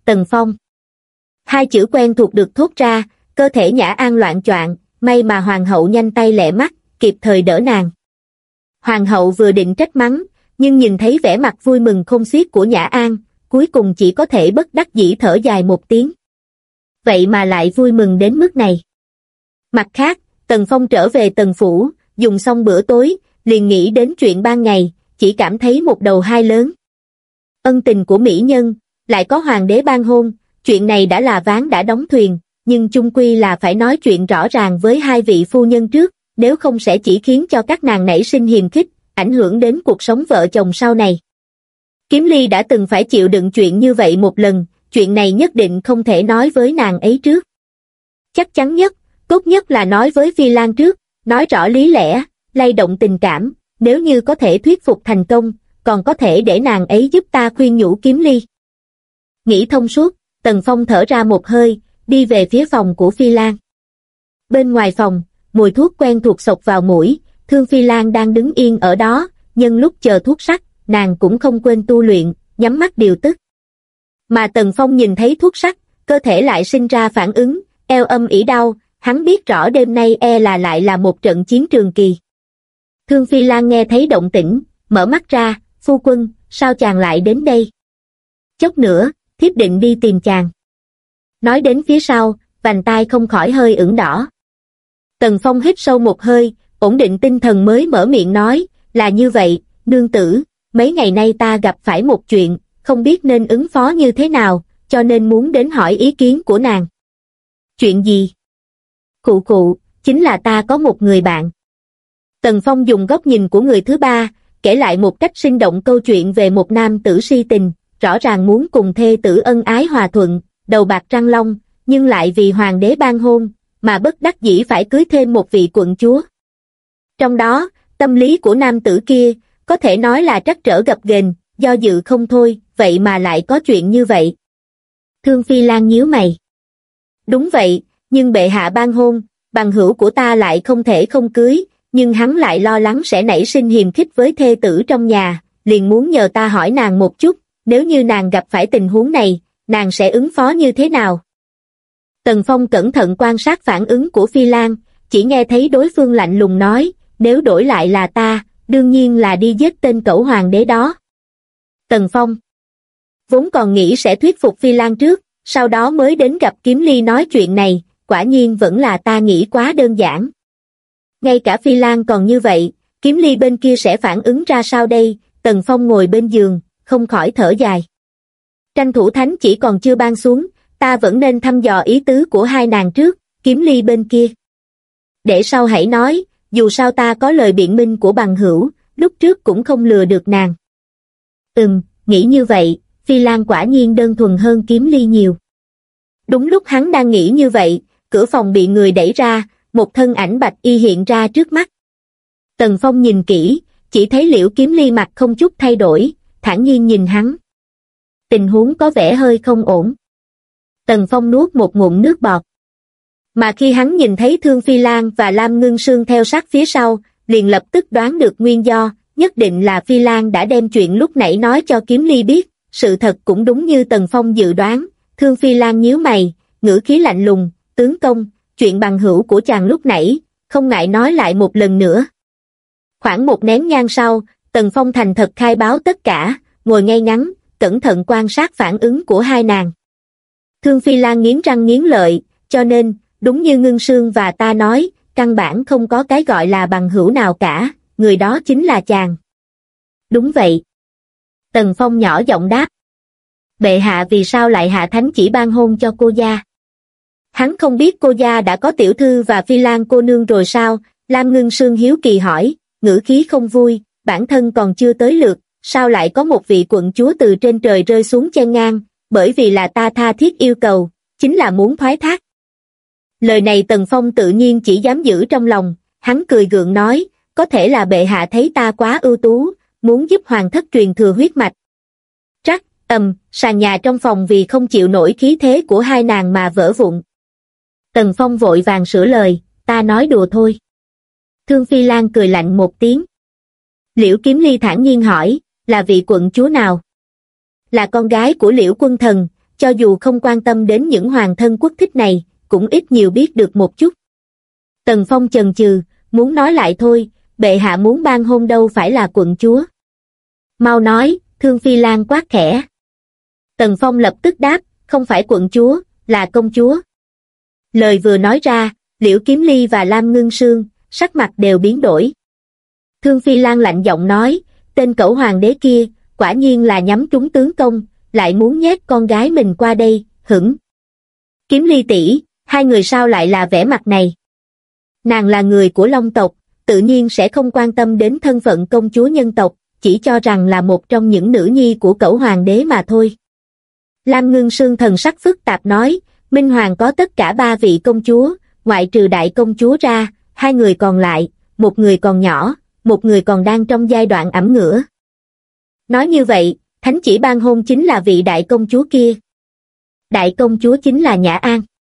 Tần Phong. Hai chữ quen thuộc được thốt ra, cơ thể Nhã An loạn choạng, may mà hoàng hậu nhanh tay lẹ mắt, kịp thời đỡ nàng. Hoàng hậu vừa định trách mắng, nhưng nhìn thấy vẻ mặt vui mừng khôn xiết của Nhã An, cuối cùng chỉ có thể bất đắc dĩ thở dài một tiếng. Vậy mà lại vui mừng đến mức này. Mặt khác, Tần Phong trở về Tần phủ, dùng xong bữa tối, liền nghĩ đến chuyện ban ngày, chỉ cảm thấy một đầu hai lớn. Ân tình của mỹ nhân, lại có hoàng đế ban hôn, chuyện này đã là ván đã đóng thuyền, nhưng chung quy là phải nói chuyện rõ ràng với hai vị phu nhân trước, nếu không sẽ chỉ khiến cho các nàng nảy sinh hiềm khích, ảnh hưởng đến cuộc sống vợ chồng sau này. Kiếm Ly đã từng phải chịu đựng chuyện như vậy một lần, chuyện này nhất định không thể nói với nàng ấy trước. Chắc chắn nhất, tốt nhất là nói với Phi Lan trước, nói rõ lý lẽ, lay động tình cảm, nếu như có thể thuyết phục thành công, còn có thể để nàng ấy giúp ta khuyên nhủ Kiếm Ly. Nghĩ thông suốt, Tần Phong thở ra một hơi, đi về phía phòng của Phi Lan. Bên ngoài phòng, mùi thuốc quen thuộc xộc vào mũi, Thương Phi Lan đang đứng yên ở đó, nhân lúc chờ thuốc sắc, nàng cũng không quên tu luyện, nhắm mắt điều tức. Mà Tần Phong nhìn thấy thuốc sắc, cơ thể lại sinh ra phản ứng, eo âm ỉ đau, hắn biết rõ đêm nay lại là một trận chiến trường kỳ. Thương Phi Lan nghe thấy động tĩnh, mở mắt ra, phu quân, sao chàng lại đến đây? Chốc nữa, thiếp định đi tìm chàng. Nói đến phía sau, vành tai không khỏi hơi ửng đỏ. Tần Phong hít sâu một hơi, ổn định tinh thần mới mở miệng nói, là như vậy, nương tử, mấy ngày nay ta gặp phải một chuyện, không biết nên ứng phó như thế nào, cho nên muốn đến hỏi ý kiến của nàng. Chuyện gì? Cụ, chính là ta có một người bạn. Tần Phong dùng góc nhìn của người thứ ba, kể lại một cách sinh động câu chuyện về một nam tử si tình, rõ ràng muốn cùng thê tử ân ái hòa thuận, đầu bạc răng long, nhưng lại vì hoàng đế ban hôn, mà bất đắc dĩ phải cưới thêm một vị quận chúa. Trong đó, tâm lý của nam tử kia, có thể nói là trắc trở gập ghềnh, do dự không thôi, vậy mà lại có chuyện như vậy. Thương Phi Lan nhíu mày. Đúng vậy, nhưng bệ hạ ban hôn, bằng hữu của ta lại không thể không cưới, nhưng hắn lại lo lắng sẽ nảy sinh hiềm khích với thê tử trong nhà, liền muốn nhờ ta hỏi nàng một chút, nếu như nàng gặp phải tình huống này, nàng sẽ ứng phó như thế nào? Tần Phong cẩn thận quan sát phản ứng của Phi Lan, chỉ nghe thấy đối phương lạnh lùng nói, nếu đổi lại là ta, đương nhiên là đi giết tên cẩu hoàng đế đó. Tần Phong vốn còn nghĩ sẽ thuyết phục Phi Lan trước, sau đó mới đến gặp Kiếm Ly nói chuyện này, quả nhiên vẫn là ta nghĩ quá đơn giản. Ngay cả Phi Lan còn như vậy, Kiếm Ly bên kia sẽ phản ứng ra sao đây? Tần Phong ngồi bên giường, không khỏi thở dài. Tranh thủ thánh chỉ còn chưa ban xuống, ta vẫn nên thăm dò ý tứ của hai nàng trước, Kiếm Ly bên kia. Để sau hãy nói, dù sao ta có lời biện minh của bằng hữu, lúc trước cũng không lừa được nàng. Nghĩ như vậy, Phi Lan quả nhiên đơn thuần hơn Kiếm Ly nhiều. Đúng lúc hắn đang nghĩ như vậy, cửa phòng bị người đẩy ra, một thân ảnh bạch y hiện ra trước mắt. Tần Phong nhìn kỹ, chỉ thấy Liễu Kiếm Ly mặt không chút thay đổi, thản nhiên nhìn hắn. Tình huống có vẻ hơi không ổn. Tần Phong nuốt một ngụm nước bọt. Mà khi hắn nhìn thấy Thương Phi Lan và Lam Ngưng Sương theo sát phía sau, liền lập tức đoán được nguyên do, nhất định là Phi Lan đã đem chuyện lúc nãy nói cho Kiếm Ly biết, sự thật cũng đúng như Tần Phong dự đoán. Thương Phi Lan nhíu mày, ngữ khí lạnh lùng, tướng công, chuyện bằng hữu của chàng lúc nãy, không ngại nói lại một lần nữa. Khoảng một nén nhang sau, Tần Phong thành thật khai báo tất cả, ngồi ngay ngắn, cẩn thận quan sát phản ứng của hai nàng. Thương Phi Lan nghiến răng nghiến lợi, cho nên, đúng như Ngưng Sương và ta nói, căn bản không có cái gọi là bằng hữu nào cả, người đó chính là chàng. Đúng vậy. Tần Phong nhỏ giọng đáp. Bệ hạ vì sao lại hạ thánh chỉ ban hôn cho cô gia? Hắn không biết cô gia đã có tiểu thư và Phi Lan cô nương rồi sao? Lam Ngưng Sương hiếu kỳ hỏi, ngữ khí không vui, bản thân còn chưa tới lượt, sao lại có một vị quận chúa từ trên trời rơi xuống chen ngang, bởi vì là ta tha thiết yêu cầu, chính là muốn thoái thác. Lời này Tần Phong tự nhiên chỉ dám giữ trong lòng, hắn cười gượng nói, có thể là bệ hạ thấy ta quá ưu tú, muốn giúp hoàng thất truyền thừa huyết mạch. Trắc, sàn nhà trong phòng vì không chịu nổi khí thế của hai nàng mà vỡ vụn. Tần Phong vội vàng sửa lời, ta nói đùa thôi. Thương Phi Lan cười lạnh một tiếng. Liễu Kiếm Ly thản nhiên hỏi, là vị quận chúa nào? Là con gái của Liễu Quân Thần, cho dù không quan tâm đến những hoàng thân quốc thích này, cũng ít nhiều biết được một chút. Tần Phong chần chừ, muốn nói lại thôi, bệ hạ muốn ban hôn đâu phải là quận chúa. Mau nói, Thương Phi Lan quát khẽ. Tần Phong lập tức đáp, không phải quận chúa, là công chúa. Lời vừa nói ra, Liễu Kiếm Ly và Lam Ngưng Sương, sắc mặt đều biến đổi. Thương Phi Lan lạnh giọng nói, tên cẩu hoàng đế kia, quả nhiên là nhắm trúng tướng công, lại muốn nhét con gái mình qua đây, hửng. Kiếm Ly tỷ, hai người sao lại là vẻ mặt này? Nàng là người của Long tộc, tự nhiên sẽ không quan tâm đến thân phận công chúa nhân tộc, chỉ cho rằng là một trong những nữ nhi của cẩu hoàng đế mà thôi. Lam Ngưng Sương thần sắc phức tạp nói, Minh Hoàng có tất cả 3 vị công chúa, ngoại trừ đại công chúa ra, 2 người còn lại, một người còn nhỏ, một người còn đang trong giai đoạn ẩm ngửa. Nói như vậy, thánh chỉ ban hôn chính là vị đại công chúa kia. Đại công chúa chính là Nhã An.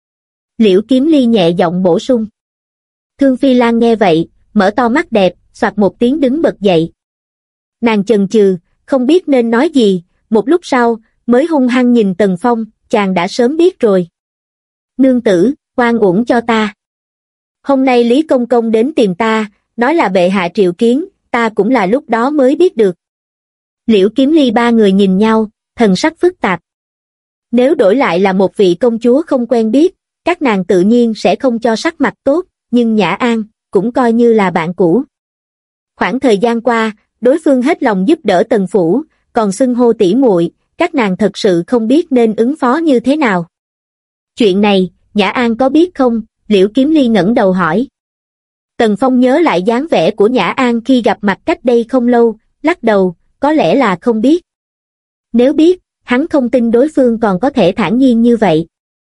Liễu Kiếm Ly nhẹ giọng bổ sung. Thương Phi Lan nghe vậy, mở to mắt đẹp, soạt một tiếng đứng bật dậy. Nàng chần chừ, không biết nên nói gì, một lúc sau, mới hung hăng nhìn Tần Phong, chàng đã sớm biết rồi. Nương tử, oan uổng cho ta. Hôm nay Lý Công Công đến tìm ta, nói là bệ hạ triệu kiến, ta cũng là lúc đó mới biết được. Liễu Kiếm Ly 3 người nhìn nhau, thần sắc phức tạp. Nếu đổi lại là một vị công chúa không quen biết, các nàng tự nhiên sẽ không cho sắc mặt tốt, nhưng Nhã An, cũng coi như là bạn cũ. Khoảng thời gian qua, đối phương hết lòng giúp đỡ Tần Phủ, còn xưng hô tỷ muội, các nàng thật sự không biết nên ứng phó như thế nào. Chuyện này, Nhã An có biết không? Liễu Kiếm Ly ngẩng đầu hỏi. Tần Phong nhớ lại dáng vẻ của Nhã An khi gặp mặt cách đây không lâu, lắc đầu, có lẽ là không biết. Nếu biết, hắn không tin đối phương còn có thể thản nhiên như vậy.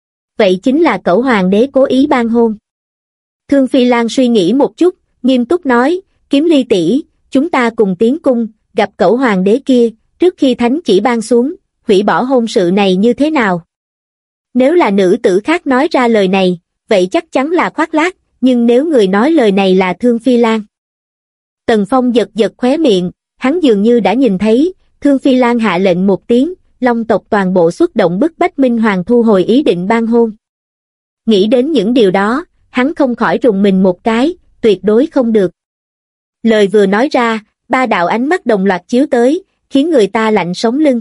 Vậy chính là cẩu hoàng đế cố ý ban hôn. Thương Phi Lan suy nghĩ một chút, nghiêm túc nói, Kiếm Ly tỷ, chúng ta cùng tiến cung, gặp cẩu hoàng đế kia, trước khi thánh chỉ ban xuống, hủy bỏ hôn sự này như thế nào? Nếu là nữ tử khác nói ra lời này, vậy chắc chắn là khoác lác, nhưng nếu người nói lời này là Thương Phi Lan. Tần Phong giật giật khóe miệng, hắn dường như đã nhìn thấy, Thương Phi Lan hạ lệnh một tiếng, Long tộc toàn bộ xuất động bức bách Minh Hoàng thu hồi ý định ban hôn. Nghĩ đến những điều đó, hắn không khỏi rùng mình một cái, tuyệt đối không được. Lời vừa nói ra, 3 đạo ánh mắt đồng loạt chiếu tới, khiến người ta lạnh sống lưng.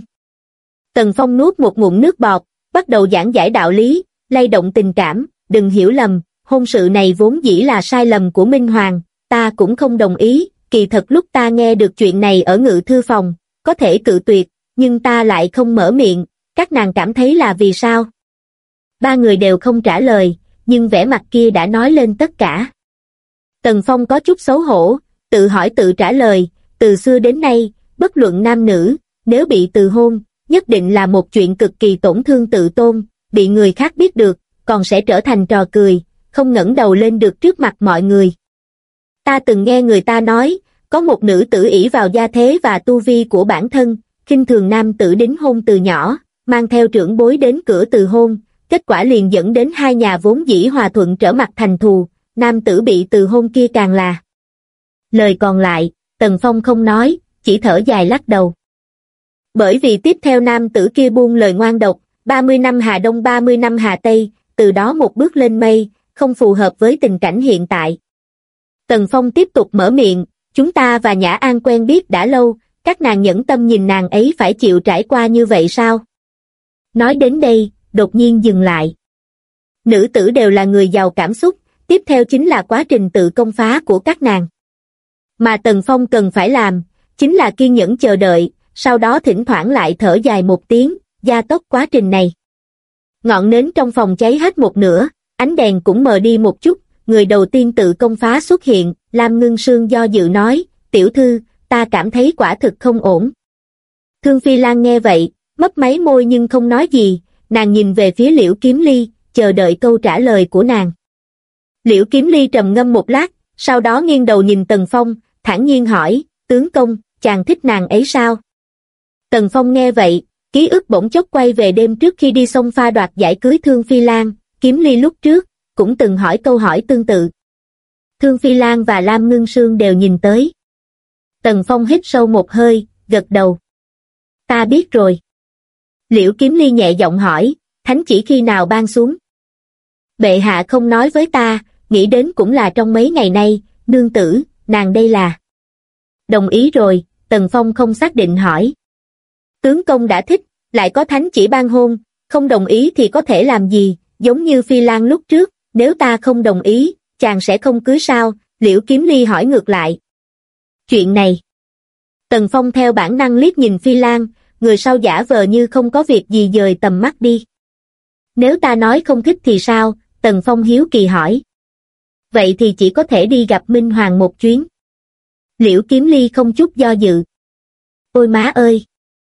Tần Phong nuốt một ngụm nước bọt, bắt đầu giảng giải đạo lý, lay động tình cảm, đừng hiểu lầm, hôn sự này vốn dĩ là sai lầm của Minh Hoàng, ta cũng không đồng ý, kỳ thật lúc ta nghe được chuyện này ở ngự thư phòng, có thể cự tuyệt, nhưng ta lại không mở miệng, các nàng cảm thấy là vì sao? 3 người đều không trả lời, nhưng vẻ mặt kia đã nói lên tất cả. Tần Phong có chút xấu hổ, tự hỏi tự trả lời, từ xưa đến nay, bất luận nam nữ, nếu bị từ hôn, nhất định là một chuyện cực kỳ tổn thương tự tôn, bị người khác biết được, còn sẽ trở thành trò cười, không ngẩng đầu lên được trước mặt mọi người. Ta từng nghe người ta nói, có một nữ tử ỷ vào gia thế và tu vi của bản thân, khinh thường nam tử đính hôn từ nhỏ, mang theo trưởng bối đến cửa từ hôn, kết quả liền dẫn đến 2 nhà vốn dĩ hòa thuận trở mặt thành thù, nam tử bị từ hôn kia càng là. Lời còn lại, Tần Phong không nói, chỉ thở dài lắc đầu. Bởi vì tiếp theo nam tử kia buông lời ngoan độc, 30 năm Hà Đông 30 năm Hà Tây, từ đó một bước lên mây, không phù hợp với tình cảnh hiện tại. Tần Phong tiếp tục mở miệng, chúng ta và Nhã An quen biết đã lâu, các nàng nhẫn tâm nhìn nàng ấy phải chịu trải qua như vậy sao? Nói đến đây, đột nhiên dừng lại. Nữ tử đều là người giàu cảm xúc, tiếp theo chính là quá trình tự công phá của các nàng. Mà Tần Phong cần phải làm, chính là kiên nhẫn chờ đợi, sau đó thỉnh thoảng lại thở dài một tiếng, gia tốc quá trình này. Ngọn nến trong phòng cháy hết một nửa, ánh đèn cũng mờ đi một chút, người đầu tiên tự công phá xuất hiện, Lam Ngưng Sương do dự nói, tiểu thư, ta cảm thấy quả thực không ổn. Thương Phi Lan nghe vậy, mấp máy môi nhưng không nói gì, nàng nhìn về phía Liễu Kiếm Ly, chờ đợi câu trả lời của nàng. Liễu Kiếm Ly trầm ngâm một lát, sau đó nghiêng đầu nhìn Tần Phong, thản nhiên hỏi, tướng công, chàng thích nàng ấy sao? Tần Phong nghe vậy, ký ức bỗng chốc quay về đêm trước khi đi xông pha đoạt giải cưới Thương Phi Lan, Kiếm Ly lúc trước, cũng từng hỏi câu hỏi tương tự. Thương Phi Lan và Lam Ngưng Sương đều nhìn tới. Tần Phong hít sâu một hơi, gật đầu. Ta biết rồi. Liễu Kiếm Ly nhẹ giọng hỏi, thánh chỉ khi nào ban xuống? Bệ hạ không nói với ta, nghĩ đến cũng là trong mấy ngày nay, nương tử, nàng đây là. Đồng ý rồi, Tần Phong không xác định hỏi. Tướng công đã thích, lại có thánh chỉ ban hôn, không đồng ý thì có thể làm gì, giống như Phi Lan lúc trước, nếu ta không đồng ý, chàng sẽ không cưới sao? Liễu Kiếm Ly hỏi ngược lại. Chuyện này. Tần Phong theo bản năng liếc nhìn Phi Lan, người sau giả vờ như không có việc gì dời tầm mắt đi. Nếu ta nói không thích thì sao? Tần Phong hiếu kỳ hỏi. Vậy thì chỉ có thể đi gặp Minh Hoàng một chuyến. Liễu Kiếm Ly không chút do dự. Ôi má ơi!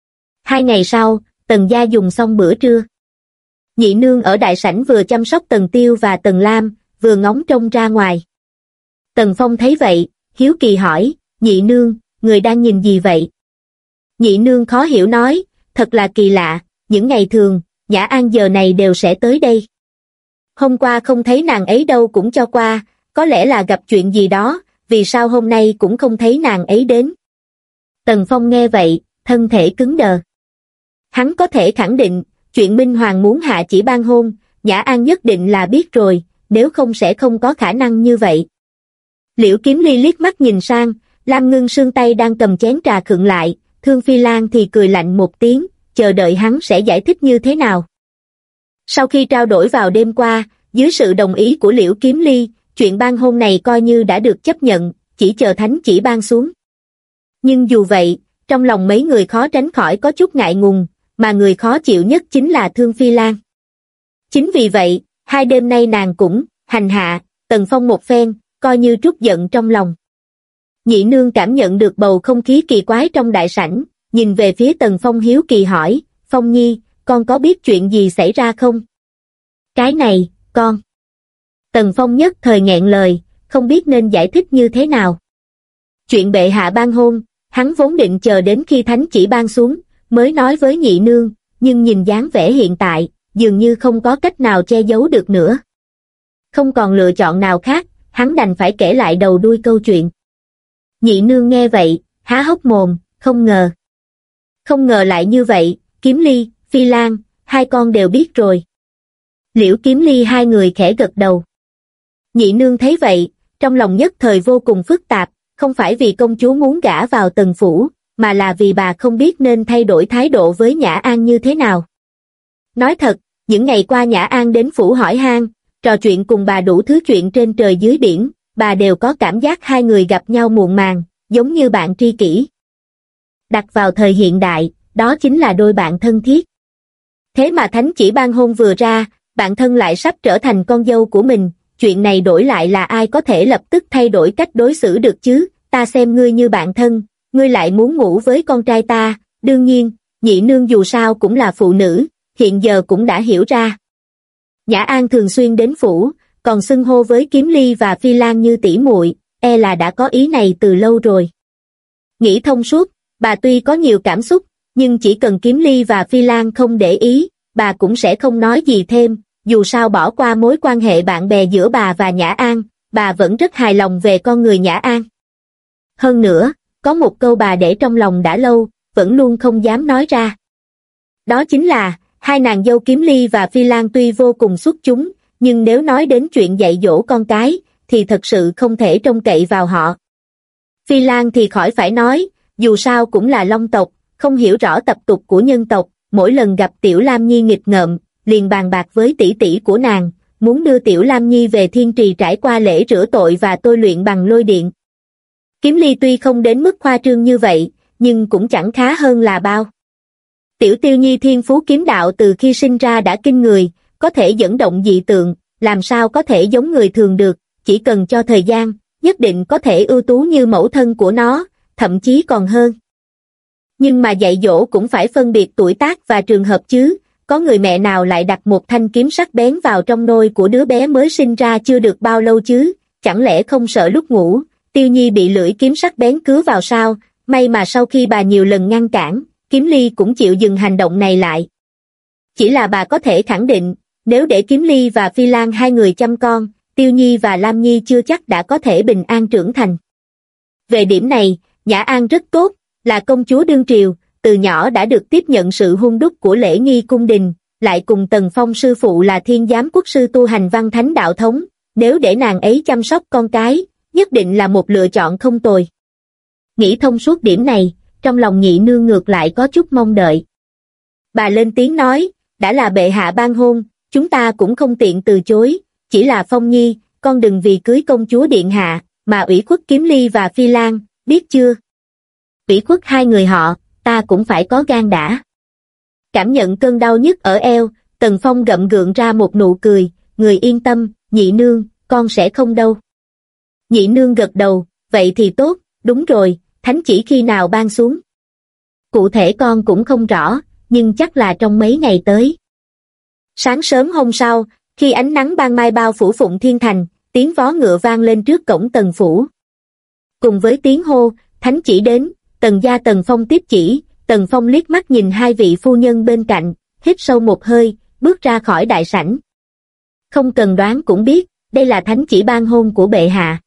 2 ngày sau, Tần gia dùng xong bữa trưa. Nhị nương ở đại sảnh vừa chăm sóc Tần Tiêu và Tần Lam, vừa ngóng trông ra ngoài. Tần Phong thấy vậy, hiếu kỳ hỏi, nhị nương, người đang nhìn gì vậy? Nhị nương khó hiểu nói, thật là kỳ lạ, những ngày thường, Nhã An giờ này đều sẽ tới đây. Hôm qua không thấy nàng ấy đâu cũng cho qua, có lẽ là gặp chuyện gì đó, vì sao hôm nay cũng không thấy nàng ấy đến. Tần Phong nghe vậy, thân thể cứng đờ. Hắn có thể khẳng định, chuyện Minh Hoàng muốn hạ chỉ ban hôn, Nhã An nhất định là biết rồi, nếu không sẽ không có khả năng như vậy. Liễu Kiếm Ly liếc mắt nhìn sang, Lam Ngưng Sương tay đang cầm chén trà khựng lại, Thương Phi Lan thì cười lạnh một tiếng, chờ đợi hắn sẽ giải thích như thế nào. Sau khi trao đổi vào đêm qua, dưới sự đồng ý của Liễu Kiếm Ly, chuyện ban hôn này coi như đã được chấp nhận, chỉ chờ thánh chỉ ban xuống. Nhưng dù vậy, trong lòng mấy người khó tránh khỏi có chút ngại ngùng, mà người khó chịu nhất chính là Thương Phi Lan. Chính vì vậy, 2 đêm nay nàng cũng hành hạ Tần Phong một phen, coi như trút giận trong lòng. Nhị nương cảm nhận được bầu không khí kỳ quái trong đại sảnh, nhìn về phía Tần Phong hiếu kỳ hỏi, Phong Nhi, con có biết chuyện gì xảy ra không? Cái này, con. Tần Phong nhất thời nghẹn lời, không biết nên giải thích như thế nào. Chuyện bệ hạ ban hôn, hắn vốn định chờ đến khi thánh chỉ ban xuống, mới nói với nhị nương, nhưng nhìn dáng vẻ hiện tại, dường như không có cách nào che giấu được nữa. Không còn lựa chọn nào khác, hắn đành phải kể lại đầu đuôi câu chuyện. Nhị nương nghe vậy, há hốc mồm, không ngờ. Không ngờ lại như vậy, Kiếm Ly, Phi Lan, 2 con đều biết rồi. Liễu Kiếm Ly 2 người khẽ gật đầu. Nhị nương thấy vậy, trong lòng nhất thời vô cùng phức tạp, không phải vì công chúa muốn gả vào Tần phủ, mà là vì bà không biết nên thay đổi thái độ với Nhã An như thế nào. Nói thật, những ngày qua Nhã An đến phủ hỏi han, trò chuyện cùng bà đủ thứ chuyện trên trời dưới biển, bà đều có cảm giác 2 người gặp nhau muộn màng, giống như bạn tri kỷ. Đặt vào thời hiện đại, đó chính là đôi bạn thân thiết. Thế mà thánh chỉ ban hôn vừa ra, bạn thân lại sắp trở thành con dâu của mình, chuyện này đổi lại là ai có thể lập tức thay đổi cách đối xử được chứ, ta xem ngươi như bạn thân, ngươi lại muốn ngủ với con trai ta, đương nhiên, nhị nương dù sao cũng là phụ nữ, hiện giờ cũng đã hiểu ra. Nhã An thường xuyên đến phủ, còn xưng hô với Kiếm Ly và Phi Lan như tỷ muội, e là đã có ý này từ lâu rồi. Nghĩ thông suốt, bà tuy có nhiều cảm xúc, nhưng chỉ cần Kiếm Ly và Phi Lan không để ý, bà cũng sẽ không nói gì thêm, dù sao bỏ qua mối quan hệ bạn bè giữa bà và Nhã An, bà vẫn rất hài lòng về con người Nhã An. Hơn nữa, có một câu bà để trong lòng đã lâu, vẫn luôn không dám nói ra. Đó chính là, 2 nàng dâu Kiếm Ly và Phi Lan tuy vô cùng xuất chúng, nhưng nếu nói đến chuyện dạy dỗ con cái, thì thật sự không thể trông cậy vào họ. Phi Lan thì khỏi phải nói, dù sao cũng là Long tộc, không hiểu rõ tập tục của nhân tộc, mỗi lần gặp Tiểu Lam Nhi nghịch ngợm, liền bàn bạc với tỷ tỷ của nàng, muốn đưa Tiểu Lam Nhi về Thiên Trì trải qua lễ rửa tội và tôi luyện bằng lôi điện. Kiếm Ly tuy không đến mức khoa trương như vậy, nhưng cũng chẳng khá hơn là bao. Tiểu Tiêu Nhi thiên phú kiếm đạo từ khi sinh ra đã kinh người, có thể dẫn động dị tượng, làm sao có thể giống người thường được, chỉ cần cho thời gian, nhất định có thể ưu tú như mẫu thân của nó, thậm chí còn hơn. Nhưng mà dạy dỗ cũng phải phân biệt tuổi tác và trường hợp chứ, có người mẹ nào lại đặt một thanh kiếm sắc bén vào trong nôi của đứa bé mới sinh ra chưa được bao lâu chứ, chẳng lẽ không sợ lúc ngủ, Tiêu Nhi bị lưỡi kiếm sắc bén cứa vào sao, may mà sau khi bà nhiều lần ngăn cản, Kiếm Ly cũng chịu dừng hành động này lại. Chỉ là bà có thể khẳng định, nếu để Kiếm Ly và Phi Lan 2 người chăm con, Tiêu Nhi và Lam Nhi chưa chắc đã có thể bình an trưởng thành. Về điểm này, Nhã An rất tốt, là công chúa đương triều, từ nhỏ đã được tiếp nhận sự hun đúc của lễ nghi cung đình, lại cùng Tần Phong sư phụ là Thiên Giám Quốc sư tu hành văn thánh đạo thống, nếu để nàng ấy chăm sóc con cái, nhất định là một lựa chọn không tồi. Nghĩ thông suốt điểm này, trong lòng Nhị nương ngược lại có chút mong đợi. Bà lên tiếng nói, đã là bệ hạ ban hôn, chúng ta cũng không tiện từ chối, chỉ là Phong Nhi, con đừng vì cưới công chúa điện hạ, mà ủy khuất Kiếm Ly và Phi Lan, biết chưa? Ủy khuất hai người họ, ta cũng phải có gan đã. Cảm nhận cơn đau nhức ở eo, Tần Phong gậm gượng ra một nụ cười, người yên tâm, Nhị nương, con sẽ không đâu. Nhị nương gật đầu, vậy thì tốt, đúng rồi, thánh chỉ khi nào ban xuống? Cụ thể con cũng không rõ, nhưng chắc là trong mấy ngày tới. Sáng sớm hôm sau, khi ánh nắng ban mai bao phủ Phụng Thiên Thành, tiếng vó ngựa vang lên trước cổng Tần phủ. Cùng với tiếng hô, thánh chỉ đến, Tần gia Tần Phong tiếp chỉ, Tần Phong liếc mắt nhìn hai vị phu nhân bên cạnh, hít sâu một hơi, bước ra khỏi đại sảnh. Không cần đoán cũng biết, đây là thánh chỉ ban hôn của bệ hạ.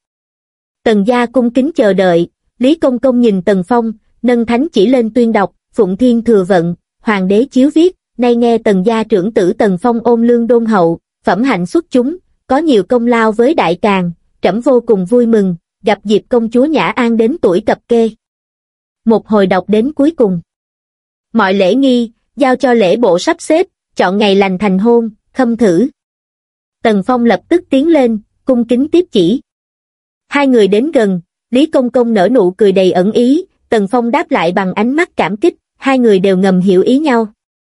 Tần gia cung kính chờ đợi, Lý Công Công nhìn Tần Phong, nâng thánh chỉ lên tuyên đọc, Phụng Thiên thừa vận, hoàng đế chiếu viết, nay nghe Tần gia trưởng tử Tần Phong ôm lương đôn hậu, phẩm hạnh xuất chúng, có nhiều công lao với đại càn, trẫm vô cùng vui mừng, gặp dịp công chúa Nhã An đến tuổi cập kê. Một hồi đọc đến cuối cùng. Mọi lễ nghi, giao cho lễ bộ sắp xếp, chọn ngày lành thành hôn, khâm thử. Tần Phong lập tức tiến lên, cung kính tiếp chỉ. Hai người đến gần, Lý Công Công nở nụ cười đầy ẩn ý, Tần Phong đáp lại bằng ánh mắt cảm kích, hai người đều ngầm hiểu ý nhau.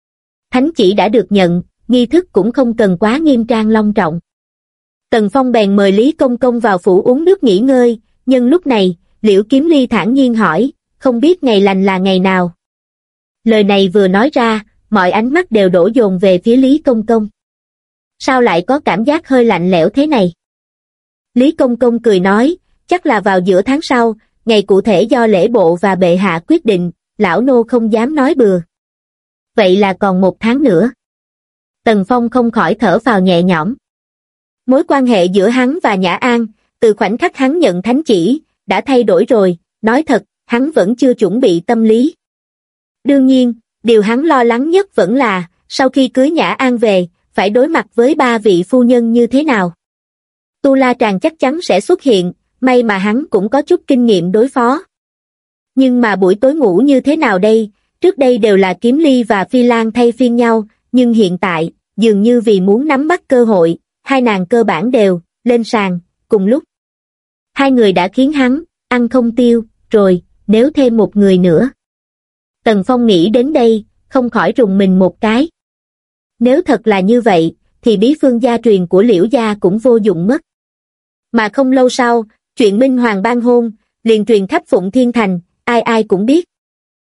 Thánh chỉ đã được nhận, nghi thức cũng không cần quá nghiêm trang long trọng. Tần Phong bèn mời Lý Công Công vào phủ uống nước nghỉ ngơi, nhưng lúc này, Liễu Kiếm Ly thản nhiên hỏi, không biết ngày lành là ngày nào. Lời này vừa nói ra, mọi ánh mắt đều đổ dồn về phía Lý Công Công. Sao lại có cảm giác hơi lạnh lẽo thế này? Lý Công Công cười nói, chắc là vào giữa tháng sau, ngày cụ thể do lễ bộ và bệ hạ quyết định, lão nô không dám nói bừa. Vậy là còn một tháng nữa. Tần Phong không khỏi thở phào nhẹ nhõm. Mối quan hệ giữa hắn và Nhã An, từ khoảnh khắc hắn nhận thánh chỉ, đã thay đổi rồi, nói thật, hắn vẫn chưa chuẩn bị tâm lý. Đương nhiên, điều hắn lo lắng nhất vẫn là, sau khi cưới Nhã An về, phải đối mặt với ba vị phu nhân như thế nào. Tu La Tràng chắc chắn sẽ xuất hiện, may mà hắn cũng có chút kinh nghiệm đối phó. Nhưng mà buổi tối ngủ như thế nào đây, trước đây đều là Kiếm Ly và Phi Lan thay phiên nhau, nhưng hiện tại, dường như vì muốn nắm bắt cơ hội, hai nàng cơ bản đều lên sàn cùng lúc. Hai người đã khiến hắn ăn không tiêu, rồi nếu thêm một người nữa. Tần Phong nghĩ đến đây, không khỏi rùng mình một cái. Nếu thật là như vậy, thì bí phương gia truyền của Liễu gia cũng vô dụng mất. Mà không lâu sau, chuyện Minh Hoàng ban hôn, liền truyền khắp Phụng Thiên Thành, ai ai cũng biết.